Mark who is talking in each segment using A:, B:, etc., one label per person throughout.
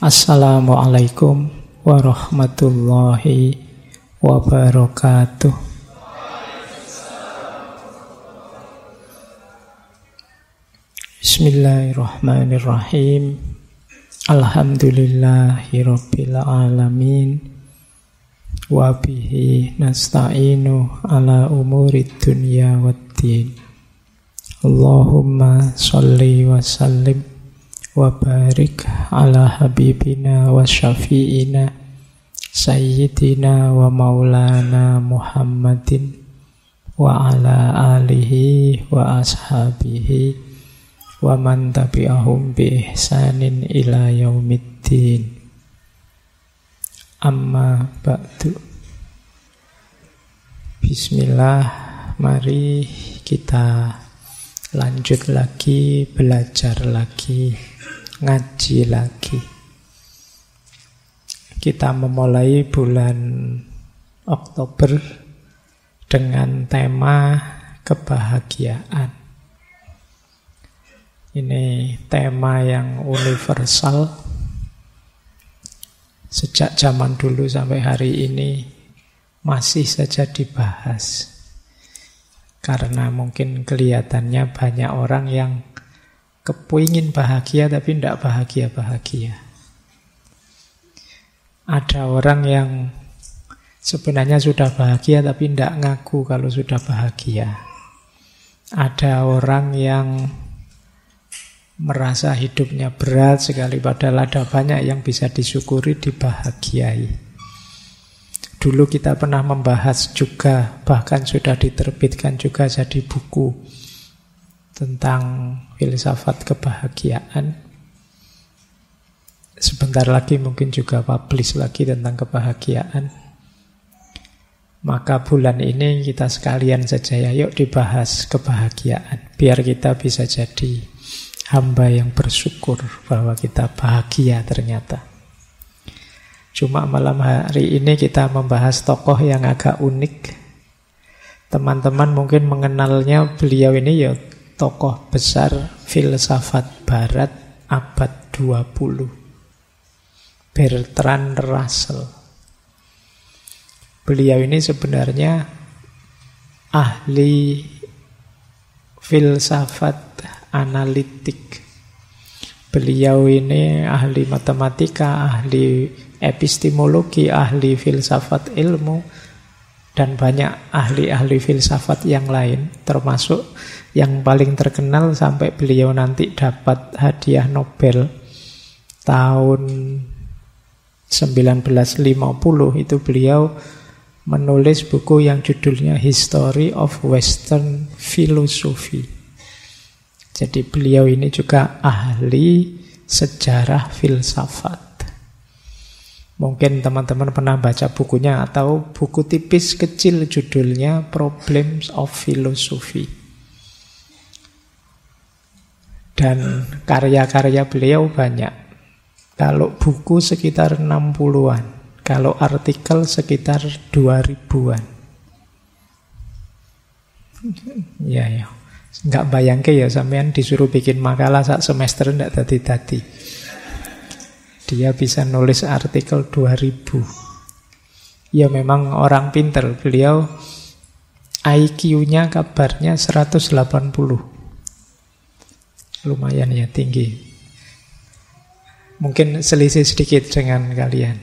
A: Assalamualaikum warahmatullahi wabarakatuh. Bismillahirrahmanirrahim. Alhamdulillahirabbil alamin. Wa bihi nasta'inu ala umurid dunya waddin. Allahumma sholli wa sallim wa barik ala habibina wa syafi'ina sayyidina wa maulana Muhammadin wa ala alihi wa ashabihi wa man tabi'ahum bi ihsanin ila yaumiddin. Amma ba'du. Bismillah, mari kita lanjut lagi, belajar lagi, ngaji lagi. Kita memulai bulan Oktober dengan tema kebahagiaan. Ini tema yang universal. Sejak zaman dulu sampai hari ini masih saja dibahas. Karena mungkin kelihatannya banyak orang yang kepingin bahagia tapi tidak bahagia-bahagia. Ada orang yang sebenarnya sudah bahagia tapi tidak ngaku kalau sudah bahagia. Ada orang yang merasa hidupnya berat sekali padahal ada banyak yang bisa disyukuri, dibahagiai. Dulu kita pernah membahas juga, bahkan sudah diterbitkan juga jadi buku tentang filsafat kebahagiaan. Sebentar lagi mungkin juga publish lagi tentang kebahagiaan. Maka bulan ini kita sekalian saja ya, yuk dibahas kebahagiaan. Biar kita bisa jadi hamba yang bersyukur bahwa kita bahagia ternyata. Cuma malam hari ini kita membahas tokoh yang agak unik. Teman-teman mungkin mengenalnya, beliau ini ya tokoh besar filsafat barat abad 20. Bertrand Russell. Beliau ini sebenarnya ahli filsafat analitik. Beliau ini ahli matematika, ahli epistemologi, ahli filsafat ilmu, dan banyak ahli-ahli filsafat yang lain, termasuk yang paling terkenal sampai beliau nanti dapat hadiah Nobel tahun 1950, itu beliau menulis buku yang judulnya History of Western Philosophy. Jadi beliau ini juga ahli sejarah filsafat. Mungkin teman-teman pernah baca bukunya atau buku tipis kecil judulnya Problems of Philosophy. Dan karya-karya beliau banyak. Kalau buku sekitar 60-an, kalau artikel sekitar 2000-an. Ya. Nggak bayangke ya sampean disuruh bikin makalah sak semester ndak tadi-tadi. Dia bisa nulis artikel 2000. Ya memang orang pinter. Beliau IQ-nya kabarnya 180. Lumayan ya, tinggi. Mungkin selisih sedikit dengan kalian.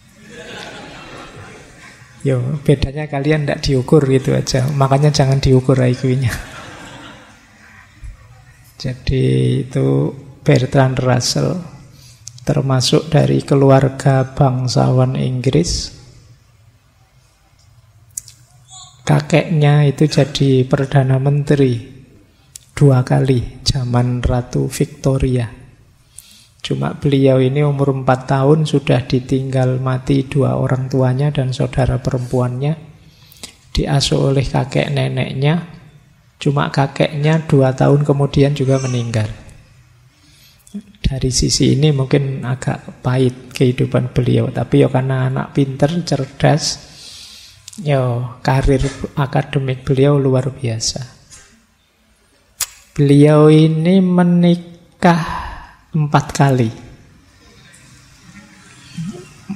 A: Yo, bedanya kalian ndak diukur gitu aja. Makanya jangan diukur IQ-nya. Jadi itu Bertrand Russell, termasuk dari keluarga bangsawan Inggris. Kakeknya itu jadi Perdana Menteri 2 kali zaman Ratu Victoria. Cuma beliau ini umur 4 tahun sudah ditinggal mati 2 orang tuanya dan saudara perempuannya. Diasuh oleh kakek neneknya. Cuma kakeknya 2 tahun kemudian juga meninggal. Dari sisi ini mungkin agak pahit kehidupan beliau. Tapi ya karena anak pinter, cerdas, ya karir akademik beliau luar biasa. Beliau ini menikah 4 kali.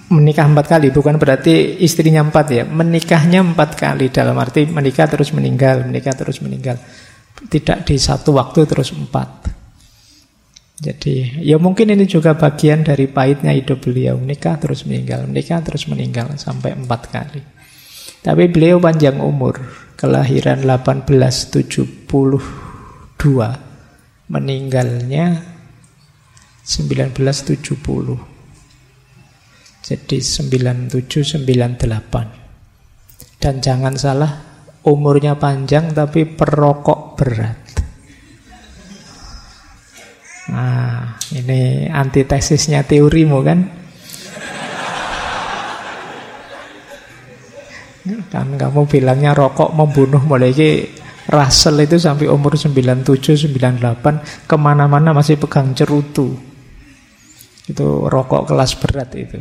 A: Menikah 4 kali, bukan berarti istrinya 4 ya. Menikahnya 4 kali, dalam arti menikah terus meninggal, menikah terus meninggal. Tidak di satu waktu terus 4. Jadi ya mungkin ini juga bagian dari pahitnya hidup beliau. Menikah terus meninggal sampai 4 kali. Tapi beliau panjang umur. Kelahiran 1872, meninggalnya 1970. Jadi 97-98. Dan jangan salah, umurnya panjang tapi perokok berat. Nah, ini antitesisnya teorimu kan? Kan kamu bilangnya rokok membunuh, mulai Russell itu sampai umur 97-98 kemana-mana masih pegang cerutu. Itu rokok kelas berat itu.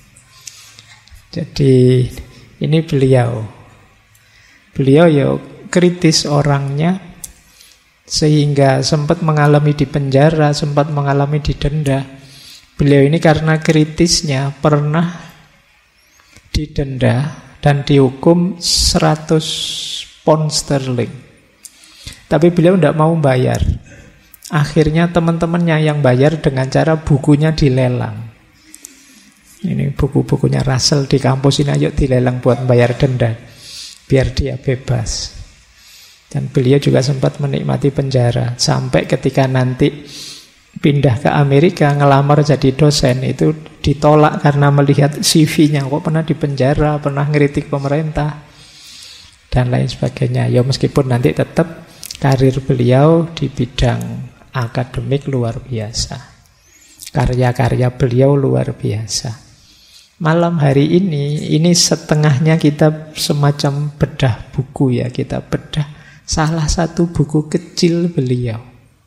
A: Jadi ini beliau ya kritis orangnya, sehingga sempat mengalami di penjara, sempat mengalami didenda. Beliau ini karena kritisnya pernah didenda dan dihukum 100 pound sterling. Tapi beliau tidak mau bayar. Akhirnya teman-temannya yang bayar dengan cara bukunya dilelang. Ini buku-bukunya Russell di kampus ini, ayo dilelang buat bayar denda, biar dia bebas. Dan beliau juga sempat menikmati penjara. Sampai ketika nanti pindah ke Amerika, ngelamar jadi dosen, itu ditolak karena melihat CV-nya. Kok pernah di penjara, pernah ngeritik pemerintah, dan lain sebagainya. Ya meskipun nanti tetap karir beliau di bidang akademik luar biasa. Karya-karya beliau luar biasa. Malam hari ini setengahnya kita semacam bedah buku ya. Kita bedah salah satu buku kecil beliau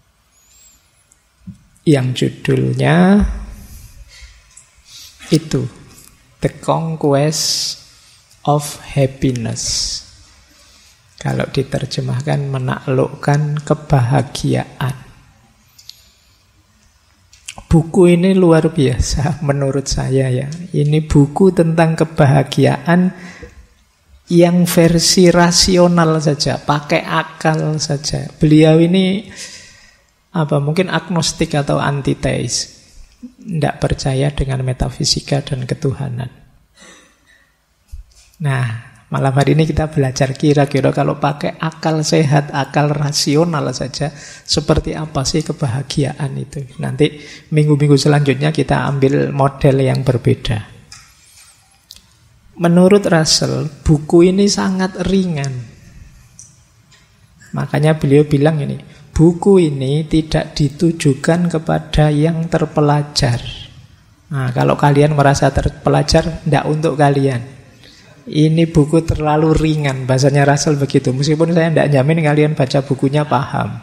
A: yang judulnya itu The Conquest of Happiness. Kalau diterjemahkan menaklukkan kebahagiaan. Buku ini luar biasa menurut saya ya. Ini buku tentang kebahagiaan yang versi rasional saja, pakai akal saja. Beliau ini mungkin agnostik atau antiteis, tidak percaya dengan metafisika dan ketuhanan. Nah, malam hari ini kita belajar kira-kira kalau pakai akal sehat, akal rasional saja, seperti apa sih kebahagiaan itu. Nanti minggu-minggu selanjutnya kita ambil model yang berbeda. Menurut Russell, buku ini sangat ringan. Makanya beliau bilang ini, buku ini tidak ditujukan kepada yang terpelajar. Nah, kalau kalian merasa terpelajar, tidak untuk kalian. Ini buku terlalu ringan, bahasanya Russell begitu. Meskipun saya tidak jamin kalian baca bukunya paham.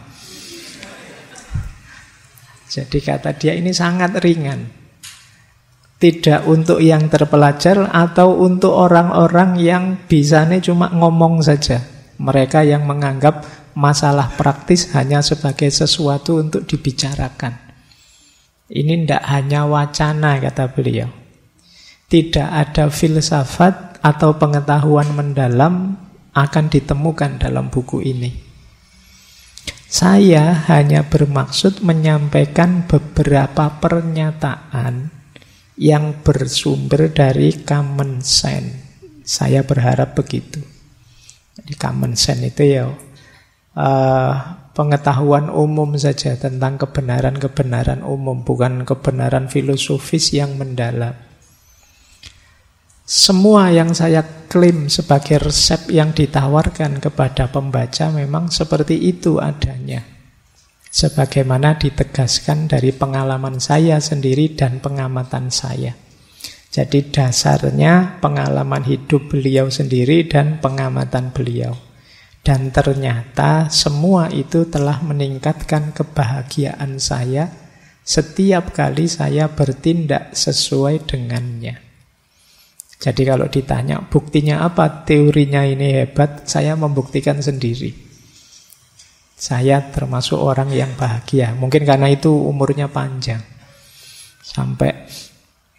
A: Jadi kata dia ini sangat ringan. Tidak untuk yang terpelajar atau untuk orang-orang yang bisanya cuma ngomong saja. Mereka yang menganggap masalah praktis hanya sebagai sesuatu untuk dibicarakan. Ini tidak hanya wacana, kata beliau. Tidak ada filsafat atau pengetahuan mendalam akan ditemukan dalam buku ini. Saya hanya bermaksud menyampaikan beberapa pernyataan yang bersumber dari common sense. Saya berharap begitu. Jadi common sense itu ya pengetahuan umum saja tentang kebenaran-kebenaran umum, bukan kebenaran filosofis yang mendalam. Semua yang saya klaim sebagai resep yang ditawarkan kepada pembaca memang seperti itu adanya. Sebagaimana ditegaskan dari pengalaman saya sendiri dan pengamatan saya. Jadi dasarnya pengalaman hidup beliau sendiri dan pengamatan beliau. Dan ternyata semua itu telah meningkatkan kebahagiaan saya setiap kali saya bertindak sesuai dengannya. Jadi kalau ditanya buktinya apa teorinya ini hebat, saya membuktikan sendiri. Saya termasuk orang yang bahagia. Mungkin karena itu umurnya panjang. Sampai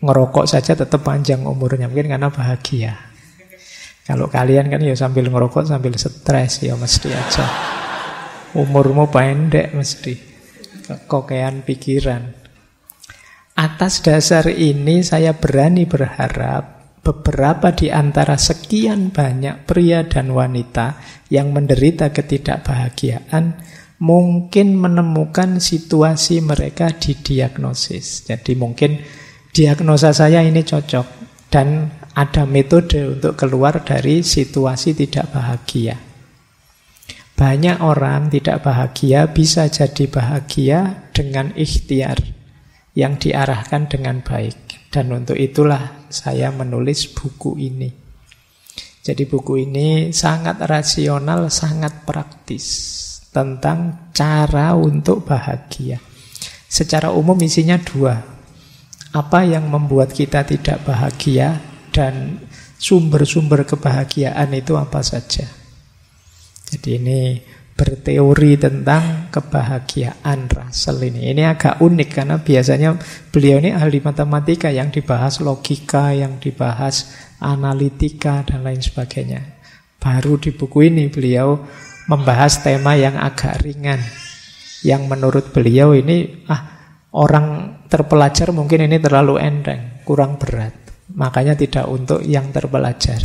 A: ngerokok saja tetap panjang umurnya, mungkin karena bahagia. Kalau kalian kan ya sambil ngerokok sambil stres, ya mesti aja umurmu pendek, mesti kekokean pikiran. Atas dasar ini saya berani berharap beberapa di antara sekian banyak pria dan wanita yang menderita ketidakbahagiaan mungkin menemukan situasi mereka di diagnosis. Jadi mungkin diagnosa saya ini cocok dan ada metode untuk keluar dari situasi tidak bahagia. Banyak orang tidak bahagia bisa jadi bahagia dengan ikhtiar yang diarahkan dengan baik. Dan untuk itulah saya menulis buku ini. Jadi buku ini sangat rasional, sangat praktis tentang cara untuk bahagia. Secara umum isinya dua. Apa yang membuat kita tidak bahagia dan sumber-sumber kebahagiaan itu apa saja. Jadi ini berteori tentang kebahagiaan Russell ini. Ini agak unik karena biasanya beliau ini ahli matematika, yang dibahas logika, yang dibahas analitika dan lain sebagainya. Baru di buku ini beliau membahas tema yang agak ringan, yang menurut beliau ini orang terpelajar mungkin ini terlalu enteng, kurang berat, makanya tidak untuk yang terpelajar.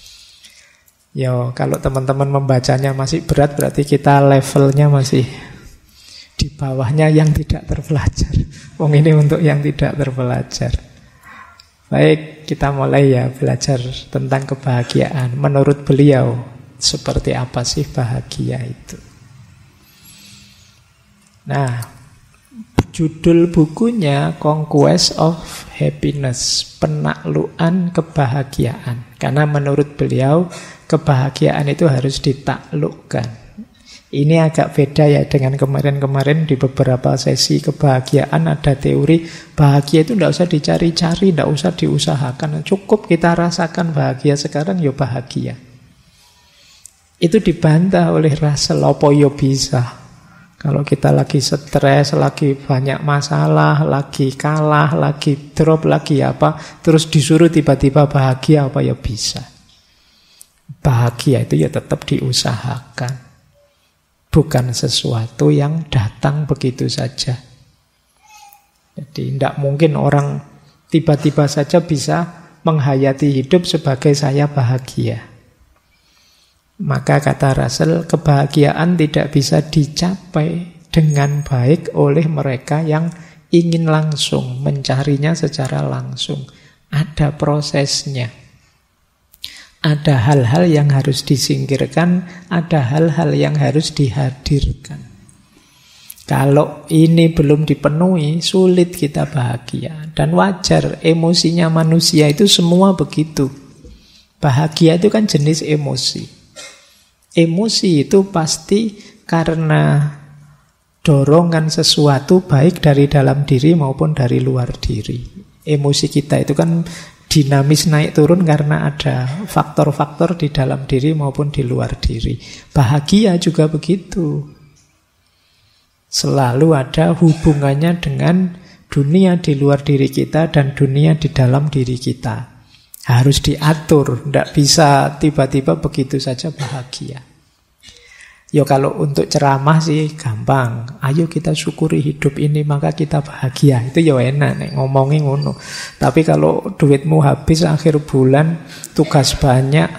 A: Kalau teman-teman membacanya masih berat, berarti kita levelnya masih di bawahnya yang tidak terpelajar. Ini untuk yang tidak terpelajar. Baik, kita mulai ya belajar tentang kebahagiaan. Menurut beliau, seperti apa sih bahagia itu? Nah, judul bukunya Conquest of Happiness, penaklukan kebahagiaan. Karena menurut beliau kebahagiaan itu harus ditaklukkan. Ini agak beda ya dengan kemarin-kemarin di beberapa sesi kebahagiaan ada teori bahagia itu tidak usah dicari-cari, tidak usah diusahakan. Cukup kita rasakan bahagia sekarang, ya bahagia. Itu dibantah oleh Russell, apa ya bisa. Kalau kita lagi stres, lagi banyak masalah, lagi kalah, lagi drop, lagi apa, terus disuruh tiba-tiba bahagia, apa ya bisa. Bahagia itu ya tetap diusahakan, bukan sesuatu yang datang begitu saja. Jadi tidak mungkin orang tiba-tiba saja bisa menghayati hidup sebagai saya bahagia. Maka kata Russell, kebahagiaan tidak bisa dicapai dengan baik oleh mereka yang ingin langsung, mencarinya secara langsung. Ada prosesnya. Ada hal-hal yang harus disingkirkan, ada hal-hal yang harus dihadirkan. Kalau ini belum dipenuhi, sulit kita bahagia. Dan wajar, emosinya manusia itu semua begitu. Bahagia itu kan jenis emosi. Emosi itu pasti karena dorongan sesuatu baik dari dalam diri maupun dari luar diri. Emosi kita itu kan dinamis naik turun karena ada faktor-faktor di dalam diri maupun di luar diri. Bahagia juga begitu. Selalu ada hubungannya dengan dunia di luar diri kita dan dunia di dalam diri kita. Harus diatur, tidak bisa tiba-tiba begitu saja bahagia. Kalau untuk ceramah sih gampang. Ayo kita syukuri hidup ini maka kita bahagia. Itu enak nih ngomongin ngono. Tapi kalau duitmu habis akhir bulan, tugas banyak,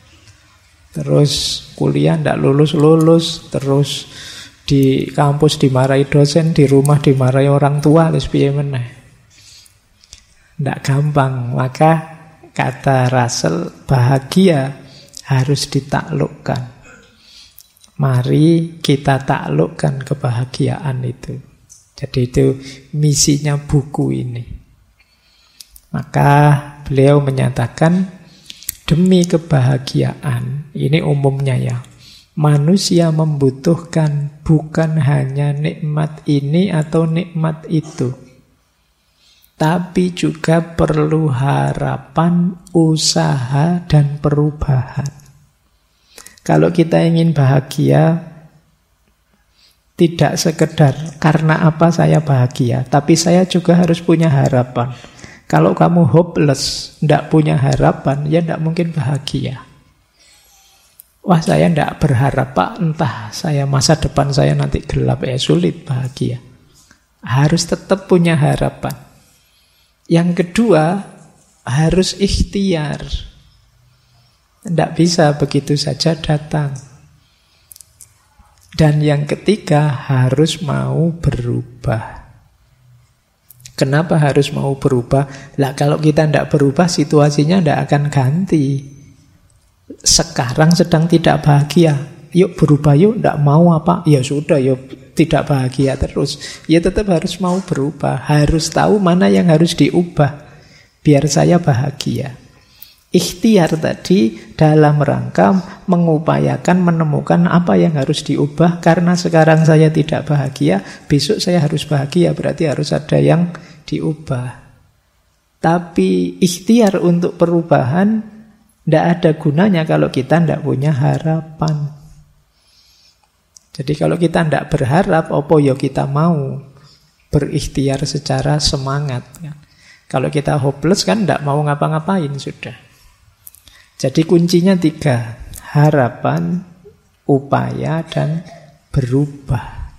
A: terus kuliah ndak lulus-lulus, terus di kampus dimarahi dosen, di rumah dimarahi orang tua, wis piye meneh. Ndak gampang. Maka kata Russell, bahagia harus ditaklukkan. Mari kita taklukkan kebahagiaan itu. Jadi itu misinya buku ini. Maka beliau menyatakan, demi kebahagiaan, ini umumnya ya, manusia membutuhkan bukan hanya nikmat ini atau nikmat itu, tapi juga perlu harapan, usaha, dan perubahan. Kalau kita ingin bahagia, tidak sekedar karena apa saya bahagia, tapi saya juga harus punya harapan. Kalau kamu hopeless, tidak punya harapan, ya tidak mungkin bahagia. Wah, saya tidak berharap, Pak, entah saya masa depan saya nanti gelap, sulit bahagia. Harus tetap punya harapan. Yang kedua, harus ikhtiar. Tidak bisa begitu saja datang. Dan yang ketiga, harus mau berubah. Kenapa harus mau berubah? Lah, kalau kita tidak berubah, situasinya tidak akan ganti. Sekarang sedang tidak bahagia, yuk berubah yuk, tidak mau apa? Ya sudah, yuk tidak bahagia terus. Ya tetap harus mau berubah, harus tahu mana yang harus diubah biar saya bahagia. Ikhtiar tadi dalam rangka mengupayakan menemukan apa yang harus diubah. Karena sekarang saya tidak bahagia, besok saya harus bahagia, berarti harus ada yang diubah. Tapi ikhtiar untuk perubahan tidak ada gunanya kalau kita tidak punya harapan. Jadi kalau kita tidak berharap, apa ya kita mau berikhtiar secara semangat. Kalau kita hopeless kan tidak mau ngapa-ngapain sudah. Jadi kuncinya 3. Harapan, upaya, dan berubah.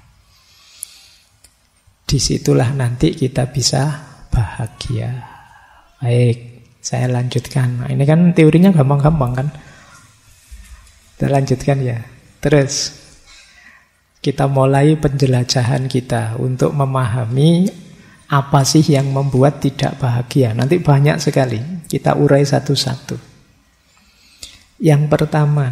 A: Disitulah nanti kita bisa bahagia. Baik. Saya lanjutkan. Nah, ini kan teorinya gampang-gampang kan. Kita lanjutkan ya. Terus kita mulai penjelajahan kita untuk memahami apa sih yang membuat tidak bahagia. Nanti banyak sekali. Kita urai satu-satu. Yang pertama,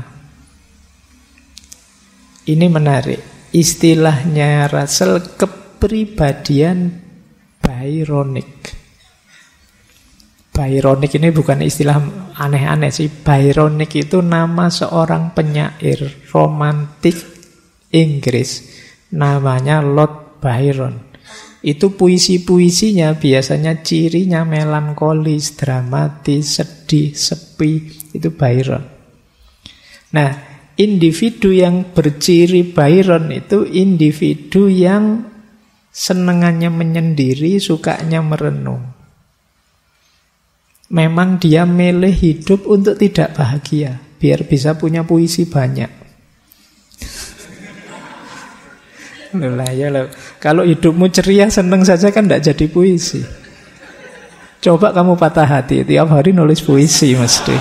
A: ini menarik. Istilahnya Russell, kepribadian Byronic. Byronic ini bukan istilah aneh-aneh sih. Byronic itu nama seorang penyair romantik Inggris. Namanya Lord Byron. Itu puisi-puisinya biasanya cirinya melankolis, dramatis, sedih, sepi. Itu Byron. Nah, individu yang berciri Byron itu individu yang senengannya menyendiri, sukanya merenung. Memang dia milih hidup untuk tidak bahagia, biar bisa punya puisi banyak. Loh, ya loh. Kalau hidupmu ceria, seneng saja kan tidak jadi puisi. Coba kamu patah hati, tiap hari nulis puisi mesti.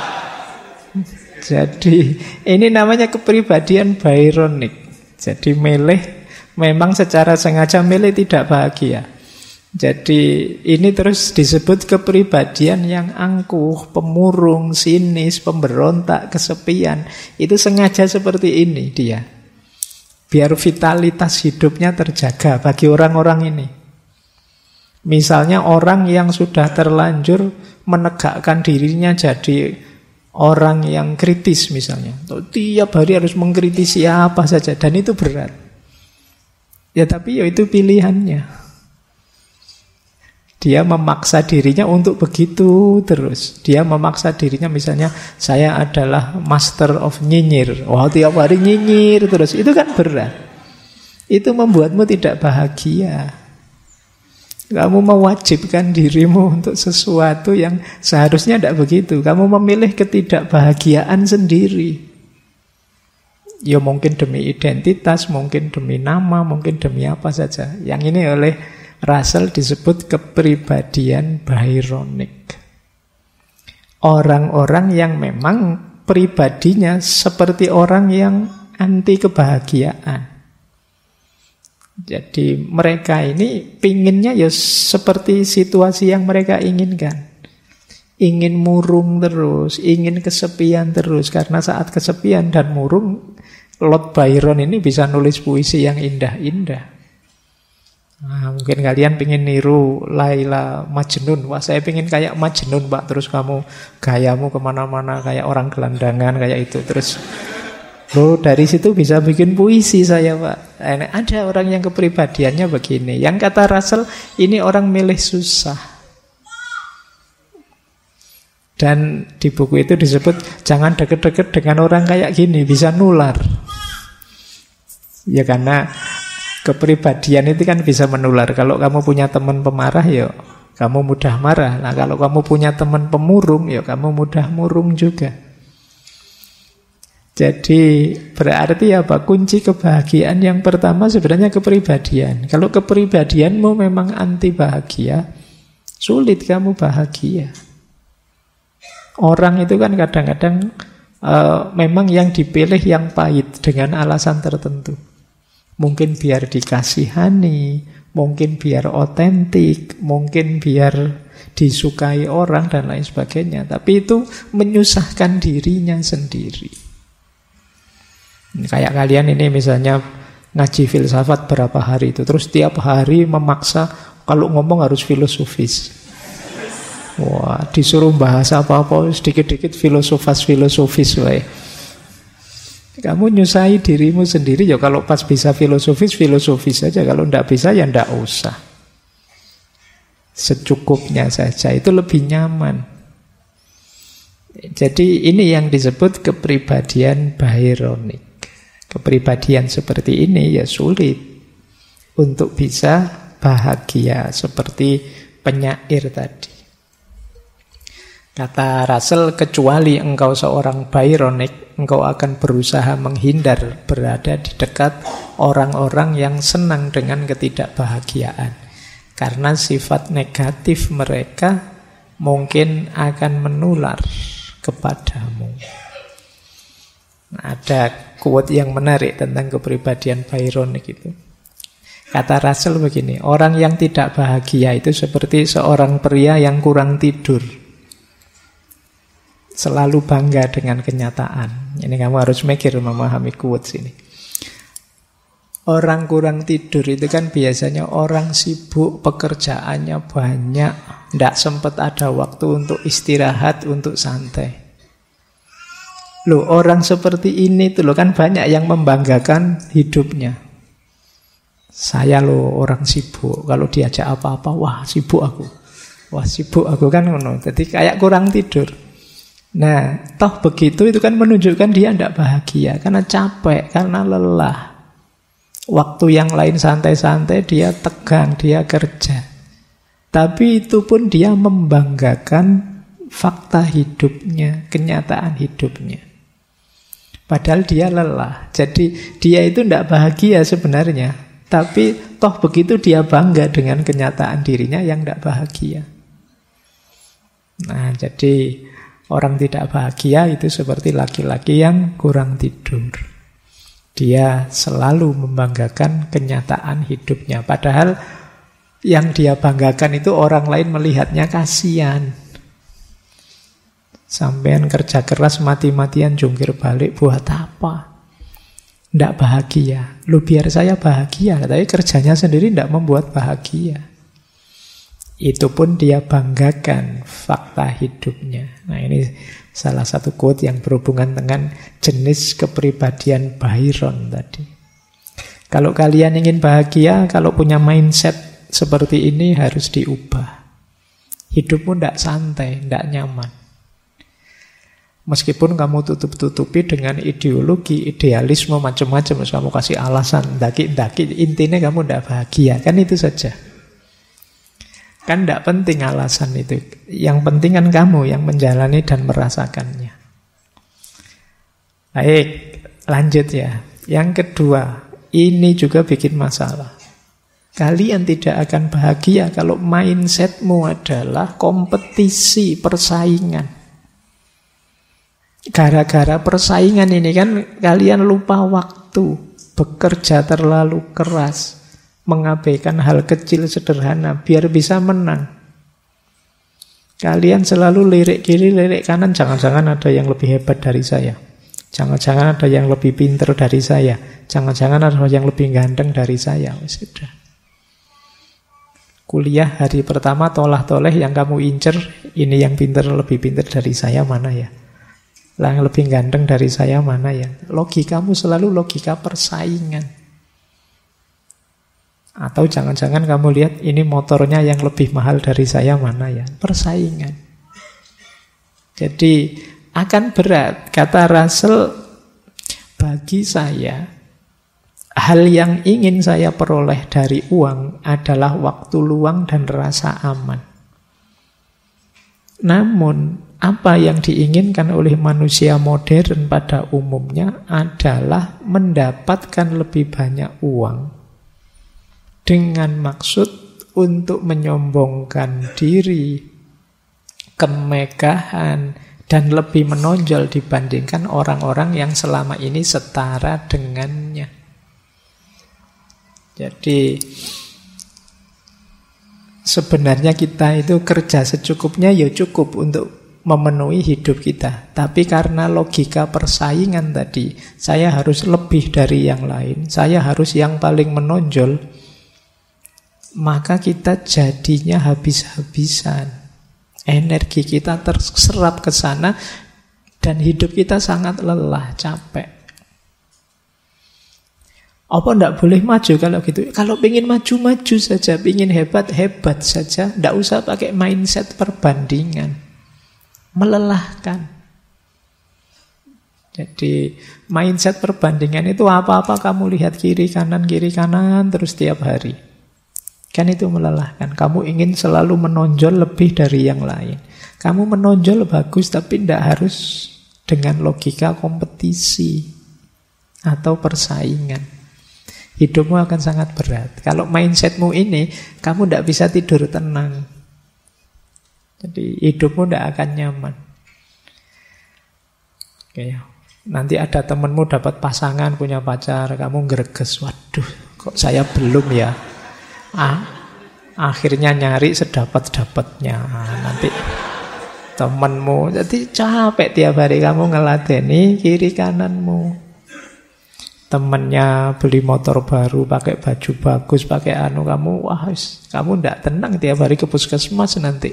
A: Jadi ini namanya kepribadian Byronic. Jadi memang secara sengaja milih tidak bahagia. Jadi ini terus disebut kepribadian yang angkuh, pemurung, sinis, pemberontak, kesepian. Itu sengaja seperti ini dia. Biar vitalitas hidupnya terjaga bagi orang-orang ini. Misalnya orang yang sudah terlanjur menegakkan dirinya jadi orang yang kritis misalnya. Tiap hari harus mengkritisi apa saja. Dan itu berat. Ya tapi ya itu pilihannya. Dia memaksa dirinya untuk begitu terus. Dia memaksa dirinya misalnya, saya adalah master of nyinyir. Wah, tiap hari nyinyir terus. Itu kan berat. Itu membuatmu tidak bahagia. Kamu mewajibkan dirimu untuk sesuatu yang seharusnya tidak begitu. Kamu memilih ketidakbahagiaan sendiri. Ya mungkin demi identitas, mungkin demi nama, mungkin demi apa saja. Yang ini oleh Russell disebut kepribadian Byronic. Orang-orang yang memang pribadinya seperti orang yang anti kebahagiaan. Jadi mereka ini pinginnya ya seperti situasi yang mereka inginkan. Ingin murung terus, ingin kesepian terus. Karena saat kesepian dan murung, Lord Byron ini bisa nulis puisi yang indah-indah. Nah, mungkin kalian pengen niru Laila Majnun. Wah, saya pengen kayak Majnun, Pak. Terus kamu gayamu kemana-mana kayak orang gelandangan kayak itu. Terus dari situ bisa bikin puisi saya, Pak. Ada orang yang kepribadiannya begini. Yang kata Russell, ini orang milih susah. Dan di buku itu disebut jangan deket-deket dengan orang kayak gini, bisa nular. Ya karena kepribadian itu kan bisa menular. Kalau kamu punya teman pemarah, ya kamu mudah marah. Nah, kalau kamu punya teman pemurung, ya kamu mudah murung juga. Jadi berarti apa? Kunci kebahagiaan yang pertama sebenarnya kepribadian. Kalau kepribadianmu memang anti bahagia, sulit kamu bahagia. Orang itu kan kadang-kadang memang yang dipilih yang pahit dengan alasan tertentu. Mungkin biar dikasihani, mungkin biar otentik, mungkin biar disukai orang dan lain sebagainya. Tapi itu menyusahkan dirinya sendiri. Kayak kalian ini misalnya ngaji filsafat berapa hari itu, terus tiap hari memaksa kalau ngomong harus filosofis. Wah, disuruh bahas apa-apa sedikit-dikit filosofis. Kamu nyusahi dirimu sendiri. Ya kalau pas bisa filosofis saja. Kalau ndak bisa ya ndak usah. Secukupnya saja, itu lebih nyaman. Jadi ini yang disebut kepribadian Byronic. Kepribadian seperti ini ya sulit untuk bisa bahagia seperti penyair tadi. Kata Russell, kecuali engkau seorang Byronic, engkau akan berusaha menghindar berada di dekat orang-orang yang senang dengan ketidakbahagiaan. Karena sifat negatif mereka mungkin akan menular kepadamu. Ada quote yang menarik tentang kepribadian Byronic itu. Kata Russell begini, orang yang tidak bahagia itu seperti seorang pria yang kurang tidur. Selalu bangga dengan kenyataan. Ini kamu harus mikir memahami quotes ini. Orang kurang tidur itu kan biasanya orang sibuk, pekerjaannya banyak, tidak sempat ada waktu untuk istirahat, untuk santai. Loh, orang seperti ini tuh loh kan banyak yang membanggakan hidupnya. Saya loh orang sibuk, kalau diajak apa-apa, wah sibuk aku kan ngono. Jadi kayak kurang tidur. Nah, toh begitu itu kan menunjukkan dia tidak bahagia karena capek, karena lelah. Waktu yang lain santai-santai dia tegang, dia kerja. Tapi itu pun dia membanggakan fakta hidupnya, kenyataan hidupnya. Padahal dia lelah. Jadi dia itu tidak bahagia sebenarnya. Tapi toh begitu dia bangga dengan kenyataan dirinya yang tidak bahagia. Nah, jadi orang tidak bahagia itu seperti laki-laki yang kurang tidur. Dia selalu membanggakan kenyataan hidupnya. Padahal yang dia banggakan itu orang lain melihatnya kasihan. Sampean kerja keras mati-matian jungkir balik buat apa? Tidak bahagia. Lu biar saya bahagia, tapi kerjanya sendiri tidak membuat bahagia. Itu pun dia banggakan fakta hidupnya. Nah, ini salah satu quote yang berhubungan dengan jenis kepribadian Byron tadi. Kalau kalian ingin bahagia, kalau punya mindset seperti ini harus diubah. Hidupmu tidak santai, tidak nyaman. Meskipun kamu tutup-tutupi dengan ideologi, idealisme macam-macam, kamu kasih alasan, daki-daki, intinya kamu tidak bahagia. Kan itu saja. Kan tidak penting alasan itu. Yang penting kan kamu yang menjalani dan merasakannya. Baik, lanjut ya. Yang kedua, ini juga bikin masalah. Kalian tidak akan bahagia kalau mindsetmu adalah kompetisi, persaingan. Gara-gara persaingan ini kan kalian lupa waktu, bekerja terlalu keras, mengabaikan hal kecil sederhana biar bisa menang. Kalian selalu lirik kiri, lirik kanan, jangan-jangan ada yang lebih hebat dari saya. Jangan-jangan ada yang lebih pintar dari saya. Jangan-jangan ada yang lebih ganteng dari saya. Sudah. Kuliah hari pertama tolah-toleh yang kamu incer, ini yang pintar, lebih pintar dari saya mana ya? Yang lebih ganteng dari saya mana ya? Logikamu selalu logika persaingan. Atau jangan-jangan kamu lihat ini motornya yang lebih mahal dari saya mana ya? Persaingan. Jadi akan berat. Kata Russell, bagi saya hal yang ingin saya peroleh dari uang adalah waktu luang dan rasa aman. Namun, apa yang diinginkan oleh manusia modern pada umumnya adalah mendapatkan lebih banyak uang dengan maksud untuk menyombongkan diri, kemegahan, dan lebih menonjol dibandingkan orang-orang yang selama ini setara dengannya. Jadi sebenarnya kita itu kerja secukupnya ya cukup untuk memenuhi hidup kita. Tapi karena logika persaingan tadi, saya harus lebih dari yang lain, saya harus yang paling menonjol, maka kita jadinya habis-habisan. Energi kita terserap ke sana dan hidup kita sangat lelah, capek. Apa ndak boleh maju kalau gitu? Kalau ingin maju-maju saja, ingin hebat-hebat saja, ndak usah pakai mindset perbandingan. Melelahkan. Jadi mindset perbandingan itu apa-apa kamu lihat kiri kanan terus tiap hari. Kan itu melelahkan. Kamu ingin selalu menonjol lebih dari yang lain. Kamu menonjol bagus tapi tidak harus dengan logika kompetisi atau persaingan. Hidupmu akan sangat berat. Kalau mindsetmu ini, kamu tidak bisa tidur tenang. Jadi hidupmu tidak akan nyaman. Oke, nanti ada temanmu dapat pasangan, punya pacar, kamu greges. Waduh, kok saya belum ya? Akhirnya nyari sedapat-dapatnya. Nanti temanmu, jadi capek tiap hari kamu ngeladeni kiri kananmu. Temennya beli motor baru, pakai baju bagus, pakai kamu, kamu ndak tenang tiap hari ke puskesmas nanti.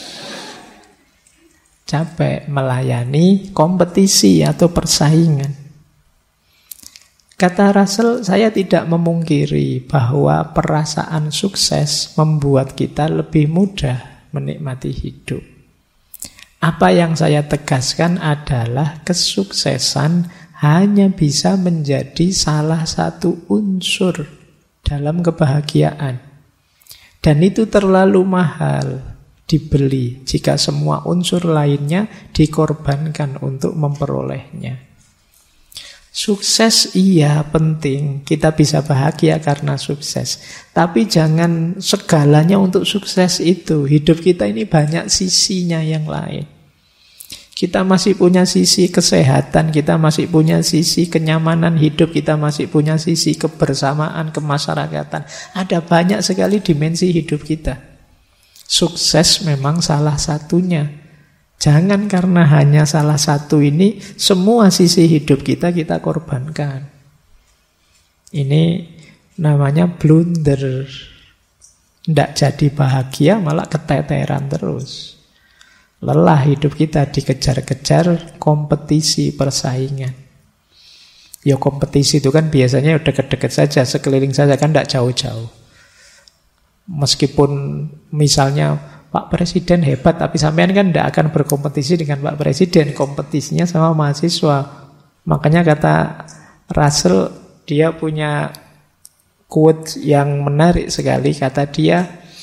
A: Capek melayani kompetisi atau persaingan. Kata Russell, saya tidak memungkiri bahwa perasaan sukses membuat kita lebih mudah menikmati hidup. Apa yang saya tegaskan adalah kesuksesan hanya bisa menjadi salah satu unsur dalam kebahagiaan. Dan itu terlalu mahal dibeli jika semua unsur lainnya dikorbankan untuk memperolehnya. Sukses iya penting, kita bisa bahagia karena sukses. Tapi jangan segalanya untuk sukses itu. Hidup kita ini banyak sisinya yang lain. Kita masih punya sisi kesehatan, kita masih punya sisi kenyamanan hidup, kita masih punya sisi kebersamaan, kemasyarakatan. Ada banyak sekali dimensi hidup kita. Sukses memang salah satunya. Jangan karena hanya salah satu ini, semua sisi hidup kita korbankan. Ini namanya blunder. Tidak jadi bahagia, malah keteteran terus. Lelah hidup kita dikejar-kejar kompetisi, persaingan. Ya kompetisi itu kan biasanya deket-deket saja, sekeliling saja kan tidak jauh-jauh. Meskipun misalnya Pak Presiden hebat, tapi sampean kan tidak akan berkompetisi dengan Pak Presiden. Kompetisinya sama mahasiswa. Makanya kata Russell, dia punya quote yang menarik sekali. Kata dia,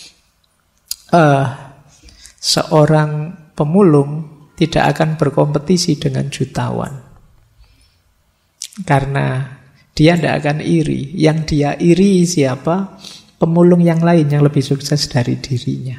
A: seorang pemulung tidak akan berkompetisi dengan jutawan. Karena dia tidak akan iri. Yang dia iri siapa? Pemulung yang lain yang lebih sukses dari dirinya.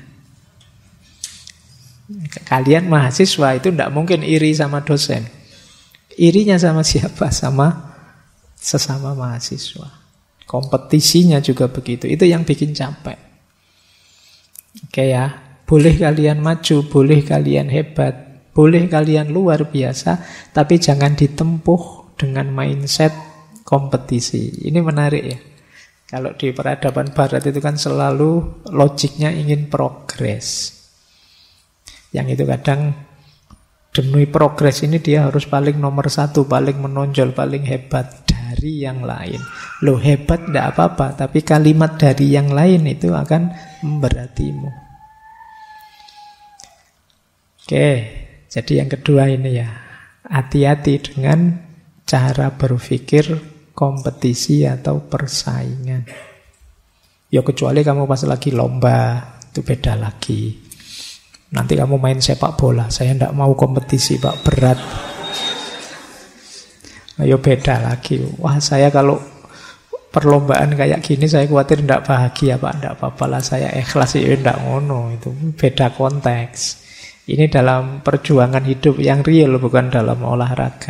A: Kalian mahasiswa itu tidak mungkin iri sama dosen. Irinya sama siapa? Sama sesama mahasiswa. Kompetisinya juga begitu. Itu yang bikin capek. Oke ya, boleh kalian maju, boleh kalian hebat, boleh kalian luar biasa, tapi jangan ditempuh dengan mindset kompetisi. Ini menarik ya. Kalau di peradaban barat itu kan selalu logiknya ingin progres. Yang itu kadang demi progres ini dia harus paling nomor satu, paling menonjol, paling hebat dari yang lain. Loh hebat tidak apa-apa, tapi kalimat dari yang lain itu akan memberatimu. Oke, jadi yang kedua ini ya, hati-hati dengan cara berpikir kompetisi atau persaingan. Ya kecuali kamu pas lagi lomba, itu beda lagi. Nanti kamu main sepak bola, saya tidak mau kompetisi Pak, berat. Ayo beda lagi. Wah, saya kalau perlombaan kayak gini saya khawatir tidak bahagia Pak. Tidak apa-apa lah, saya ikhlas. Ya tidak ngono, itu beda konteks. Ini dalam perjuangan hidup yang real, bukan dalam olahraga.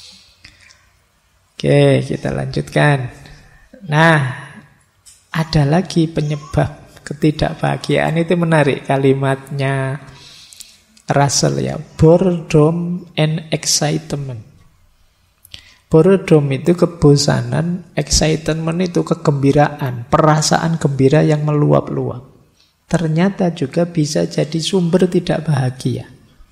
A: Oke, kita lanjutkan. Nah, ada lagi penyebab ketidakbahagiaan. Itu menarik kalimatnya Russell ya. Boredom and excitement. Boredom itu kebosanan, excitement itu kegembiraan, perasaan gembira yang meluap-luap. Ternyata juga bisa jadi sumber tidak bahagia.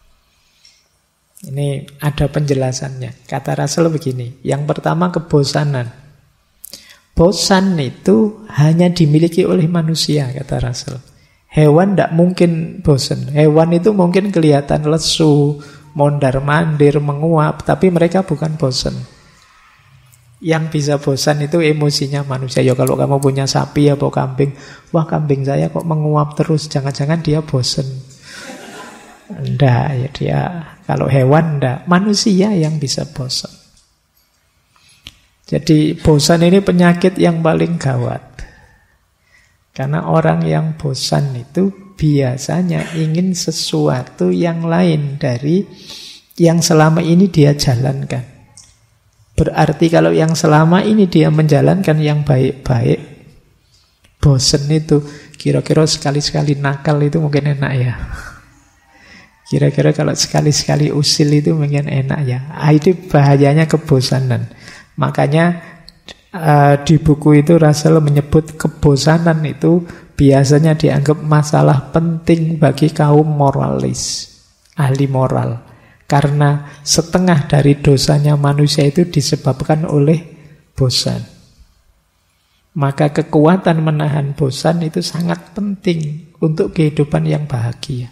A: Ini ada penjelasannya. Kata Russell begini, yang pertama kebosanan. Bosan itu hanya dimiliki oleh manusia, kata Russell. Hewan tidak mungkin bosan. Hewan itu mungkin kelihatan lesu, mondar-mandir, menguap, tapi mereka bukan bosan. Yang bisa bosan itu emosinya manusia. Ya kalau kamu punya sapi atau kambing, wah kambing saya kok menguap terus, jangan-jangan dia bosan. Enggak, ya dia kalau hewan enggak, manusia yang bisa bosan. Jadi bosan ini penyakit yang paling gawat. Karena orang yang bosan itu biasanya ingin sesuatu yang lain dari yang selama ini dia jalankan. Berarti kalau yang selama ini dia menjalankan yang baik-baik, bosen itu, kira-kira sekali-sekali nakal itu mungkin enak ya. Kira-kira kalau sekali-sekali usil itu mungkin enak ya. Itu bahayanya kebosanan. Makanya di buku itu Russell menyebut kebosanan itu biasanya dianggap masalah penting bagi kaum moralis, ahli moral. Karena setengah dari dosanya manusia itu disebabkan oleh bosan. Maka kekuatan menahan bosan itu sangat penting untuk kehidupan yang bahagia.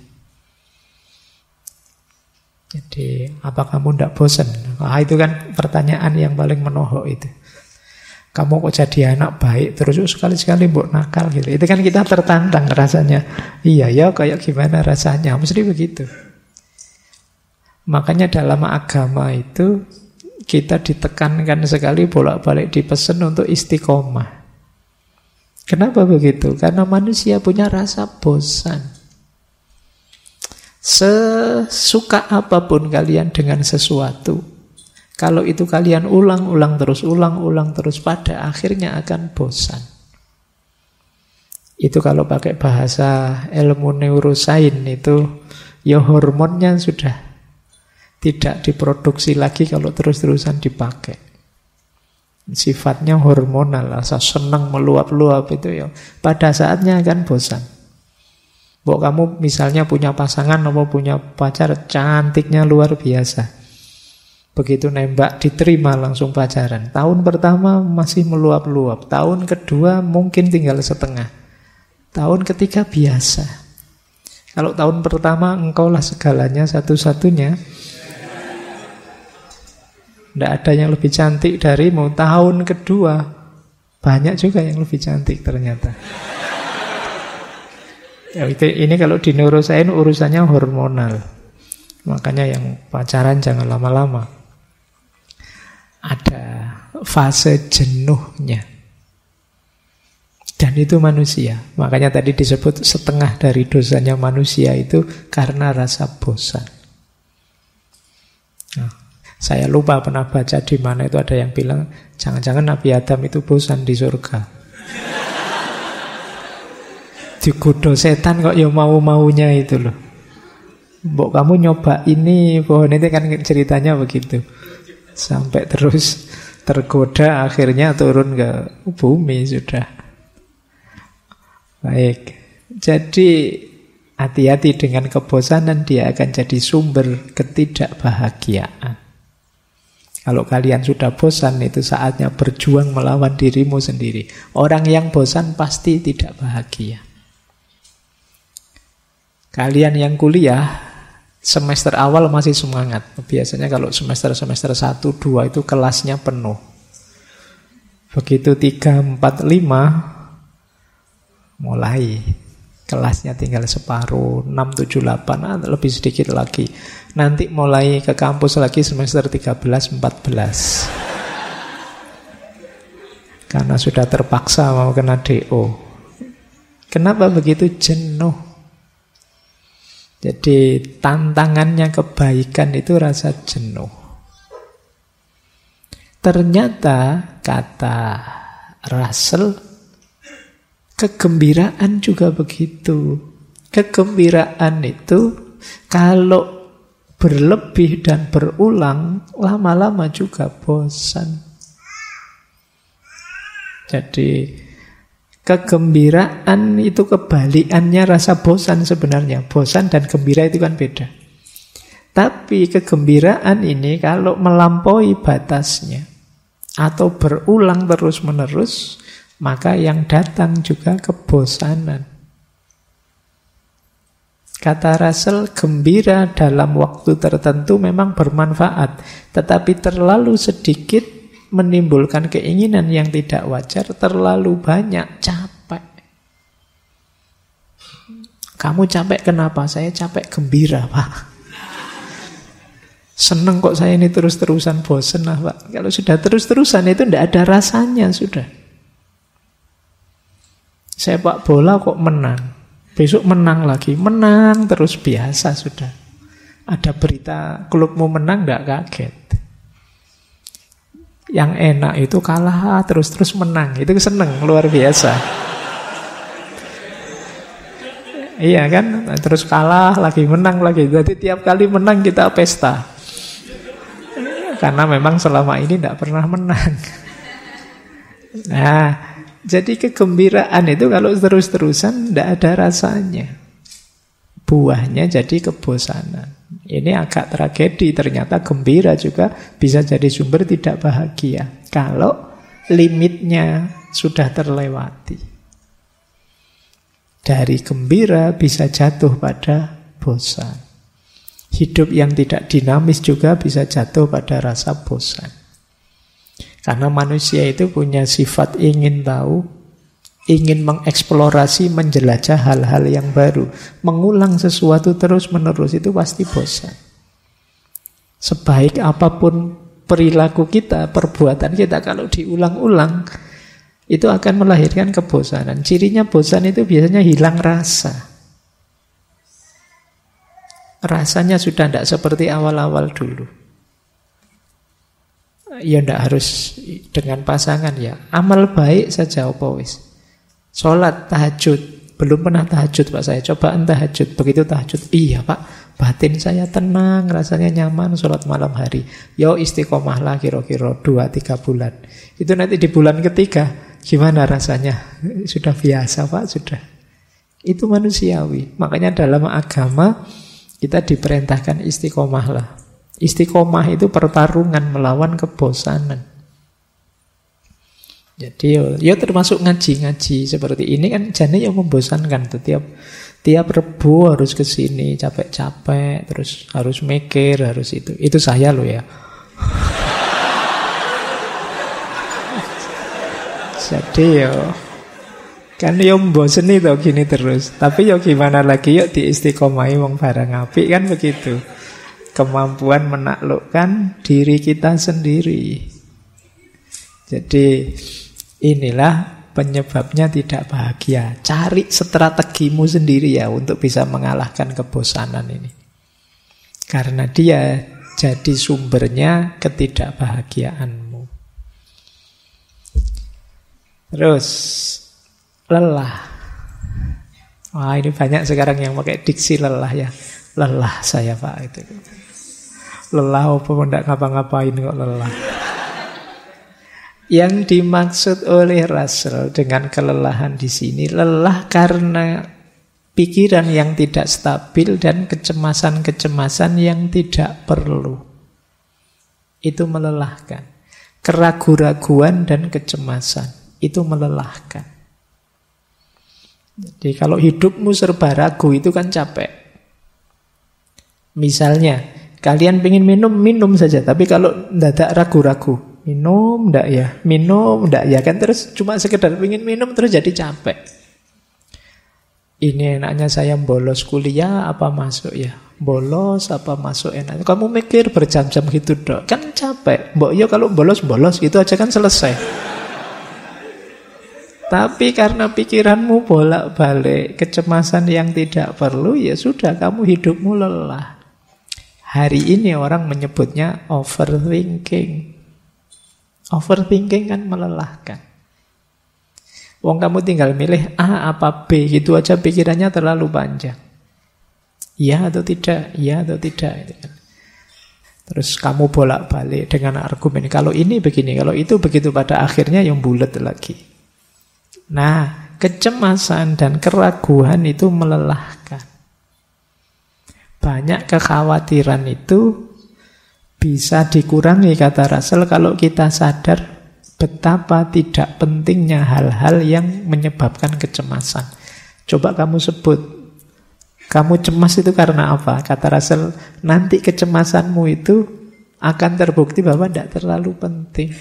A: Jadi, apa kamu tidak bosan? Nah, itu kan pertanyaan yang paling menohok itu. Kamu kok jadi anak baik terus sekali-sekali mbok nakal gitu. Itu kan kita tertantang rasanya. Iya ya, kayak gimana rasanya? Mesti begitu. Makanya dalam agama itu kita ditekankan sekali bolak-balik dipesan untuk istiqomah. Kenapa begitu? Karena manusia punya rasa bosan. Sesuka apapun kalian dengan sesuatu, kalau itu kalian ulang-ulang terus, pada akhirnya akan bosan. Itu kalau pakai bahasa ilmu neurosains itu, ya hormonnya sudah tidak diproduksi lagi kalau terus-terusan dipakai. Sifatnya hormonal, rasa senang meluap-luap itu ya. Pada saatnya akan bosan. Mbok kamu misalnya punya pasangan atau punya pacar cantiknya luar biasa. Begitu nembak diterima langsung pacaran. Tahun pertama masih meluap-luap. Tahun kedua mungkin tinggal setengah. Tahun ketiga biasa. Kalau tahun pertama engkaulah segalanya satu-satunya, tidak ada yang lebih cantik darimu. Tahun kedua banyak juga yang lebih cantik ternyata. Ya, ini kalau di neurosains urusannya hormonal. Makanya yang pacaran jangan lama-lama. Ada fase jenuhnya. Dan itu manusia. Makanya tadi disebut setengah dari dosanya manusia itu karena rasa bosan. Nah, saya lupa pernah baca di mana itu ada yang bilang jangan-jangan Nabi Adam itu bosan di surga. Digoda setan kok ya mau-maunya itu loh. Mbok kamu nyoba ini, pohon itu kan ceritanya begitu. Sampai terus tergoda akhirnya turun ke bumi sudah. Baik. Jadi hati-hati dengan kebosanan, dia akan jadi sumber ketidakbahagiaan. Kalau kalian sudah bosan, itu saatnya berjuang melawan dirimu sendiri. Orang yang bosan pasti tidak bahagia. Kalian yang kuliah, semester awal masih semangat. Biasanya kalau semester 1, 2 itu kelasnya penuh. Begitu 3, 4, 5, mulai Kelasnya tinggal separuh, 6, 7, 8, lebih sedikit lagi. Nanti mulai ke kampus lagi semester 13, 14. Karena sudah terpaksa mau kena DO. Kenapa begitu? Jenuh. Jadi tantangannya kebaikan itu rasa jenuh. Ternyata kata Russell, kegembiraan juga begitu. Kegembiraan itu kalau berlebih dan berulang, lama-lama juga bosan. Jadi kegembiraan itu kebalikannya rasa bosan sebenarnya. Bosan dan gembira itu kan beda. Tapi kegembiraan ini kalau melampaui batasnya atau berulang terus-menerus, maka yang datang juga kebosanan. Kata Russell, gembira dalam waktu tertentu memang bermanfaat, tetapi terlalu sedikit menimbulkan keinginan yang tidak wajar, terlalu banyak capek. Kamu capek kenapa? Saya capek gembira, Pak. Seneng kok saya ini terus-terusan, bosen lah, Pak. Kalau sudah terus-terusan itu tidak ada rasanya sudah. Sepak bola kok menang, besok menang lagi, menang terus, biasa sudah. Ada berita klubmu menang, tidak kaget. Yang enak itu kalah terus menang, itu seneng, luar biasa. Iya kan, terus kalah lagi, menang lagi. Jadi tiap kali menang kita pesta. Karena memang selama ini tidak pernah menang. Nah, jadi kegembiraan itu kalau terus-terusan tidak ada rasanya. Buahnya jadi kebosanan. Ini agak tragedi, ternyata gembira juga bisa jadi sumber tidak bahagia kalau limitnya sudah terlewati. Dari gembira bisa jatuh pada bosan. Hidup yang tidak dinamis juga bisa jatuh pada rasa bosan. Karena manusia itu punya sifat ingin tahu, ingin mengeksplorasi, menjelajah hal-hal yang baru. Mengulang sesuatu terus-menerus itu pasti bosan. Sebaik apapun perilaku kita, perbuatan kita, kalau diulang-ulang, itu akan melahirkan kebosanan. Cirinya bosan itu biasanya hilang rasa. Rasanya sudah tidak seperti awal-awal dulu. Ya tidak harus dengan pasangan ya. Amal baik saja apa wis. Sholat, tahajud. Belum pernah tahajud Pak saya. Cobaan tahajud. Begitu tahajud. Iya Pak, batin saya tenang, rasanya nyaman sholat malam hari. Yo istiqomahlah kira-kira 2-3 bulan. Itu nanti di bulan ketiga, gimana rasanya? Sudah biasa Pak, sudah. Itu manusiawi. Makanya dalam agama kita diperintahkan istiqomahlah. Istiqomah itu pertarungan melawan kebosanan. Jadi ya termasuk ngaji-ngaji seperti ini kan jane ya membosankan tuh. Tiap Rebo harus ke sini capek-capek, terus harus mikir, harus itu. Itu saya loh ya. Jadi ya kan yo mboseni to gini terus. Tapi yo gimana lagi, yuk diistiqomahi wong barang apik kan begitu. Kemampuan menaklukkan diri kita sendiri. Jadi inilah penyebabnya tidak bahagia. Cari strategimu sendiri ya untuk bisa mengalahkan kebosanan ini. Karena dia jadi sumbernya ketidakbahagiaanmu. Terus lelah. Wah, ini banyak sekarang yang pakai diksi lelah ya. Lelah saya Pak itu. Lelah apa tidak ngapa-ngapain kok lelah. Yang dimaksud oleh Russell dengan kelelahan di sini, lelah karena pikiran yang tidak stabil dan kecemasan-kecemasan yang tidak perlu. Itu melelahkan. Keraguan-raguan dan kecemasan itu melelahkan. Jadi kalau hidupmu serba ragu itu kan capek. Misalnya, kalian pengen minum saja. Tapi kalau tidak ragu-ragu, minum enggak ya, kan terus cuma sekedar pengen minum terus jadi capek. Ini enaknya saya bolos kuliah apa masuk ya? Bolos apa masuk enak? Kamu mikir berjam-jam gitu dok, kan capek. Mbok yo kalau bolos gitu aja kan selesai. Tapi karena pikiranmu bolak-balik, kecemasan yang tidak perlu, ya sudah kamu hidupmu lelah. Hari ini orang menyebutnya overthinking. Overthinking kan melelahkan. Wong kamu tinggal milih A apa B, gitu aja pikirannya terlalu panjang. Iya atau tidak, iya atau tidak. Terus kamu bolak-balik dengan argumen, kalau ini begini, kalau itu begitu, pada akhirnya yang bulat lagi. Nah, kecemasan dan keraguan itu melelahkan. Banyak kekhawatiran itu bisa dikurangi, kata Russell, kalau kita sadar betapa tidak pentingnya hal-hal yang menyebabkan kecemasan. Coba kamu sebut, kamu cemas itu karena apa? Kata Russell, nanti kecemasanmu itu akan terbukti bahwa tidak terlalu penting.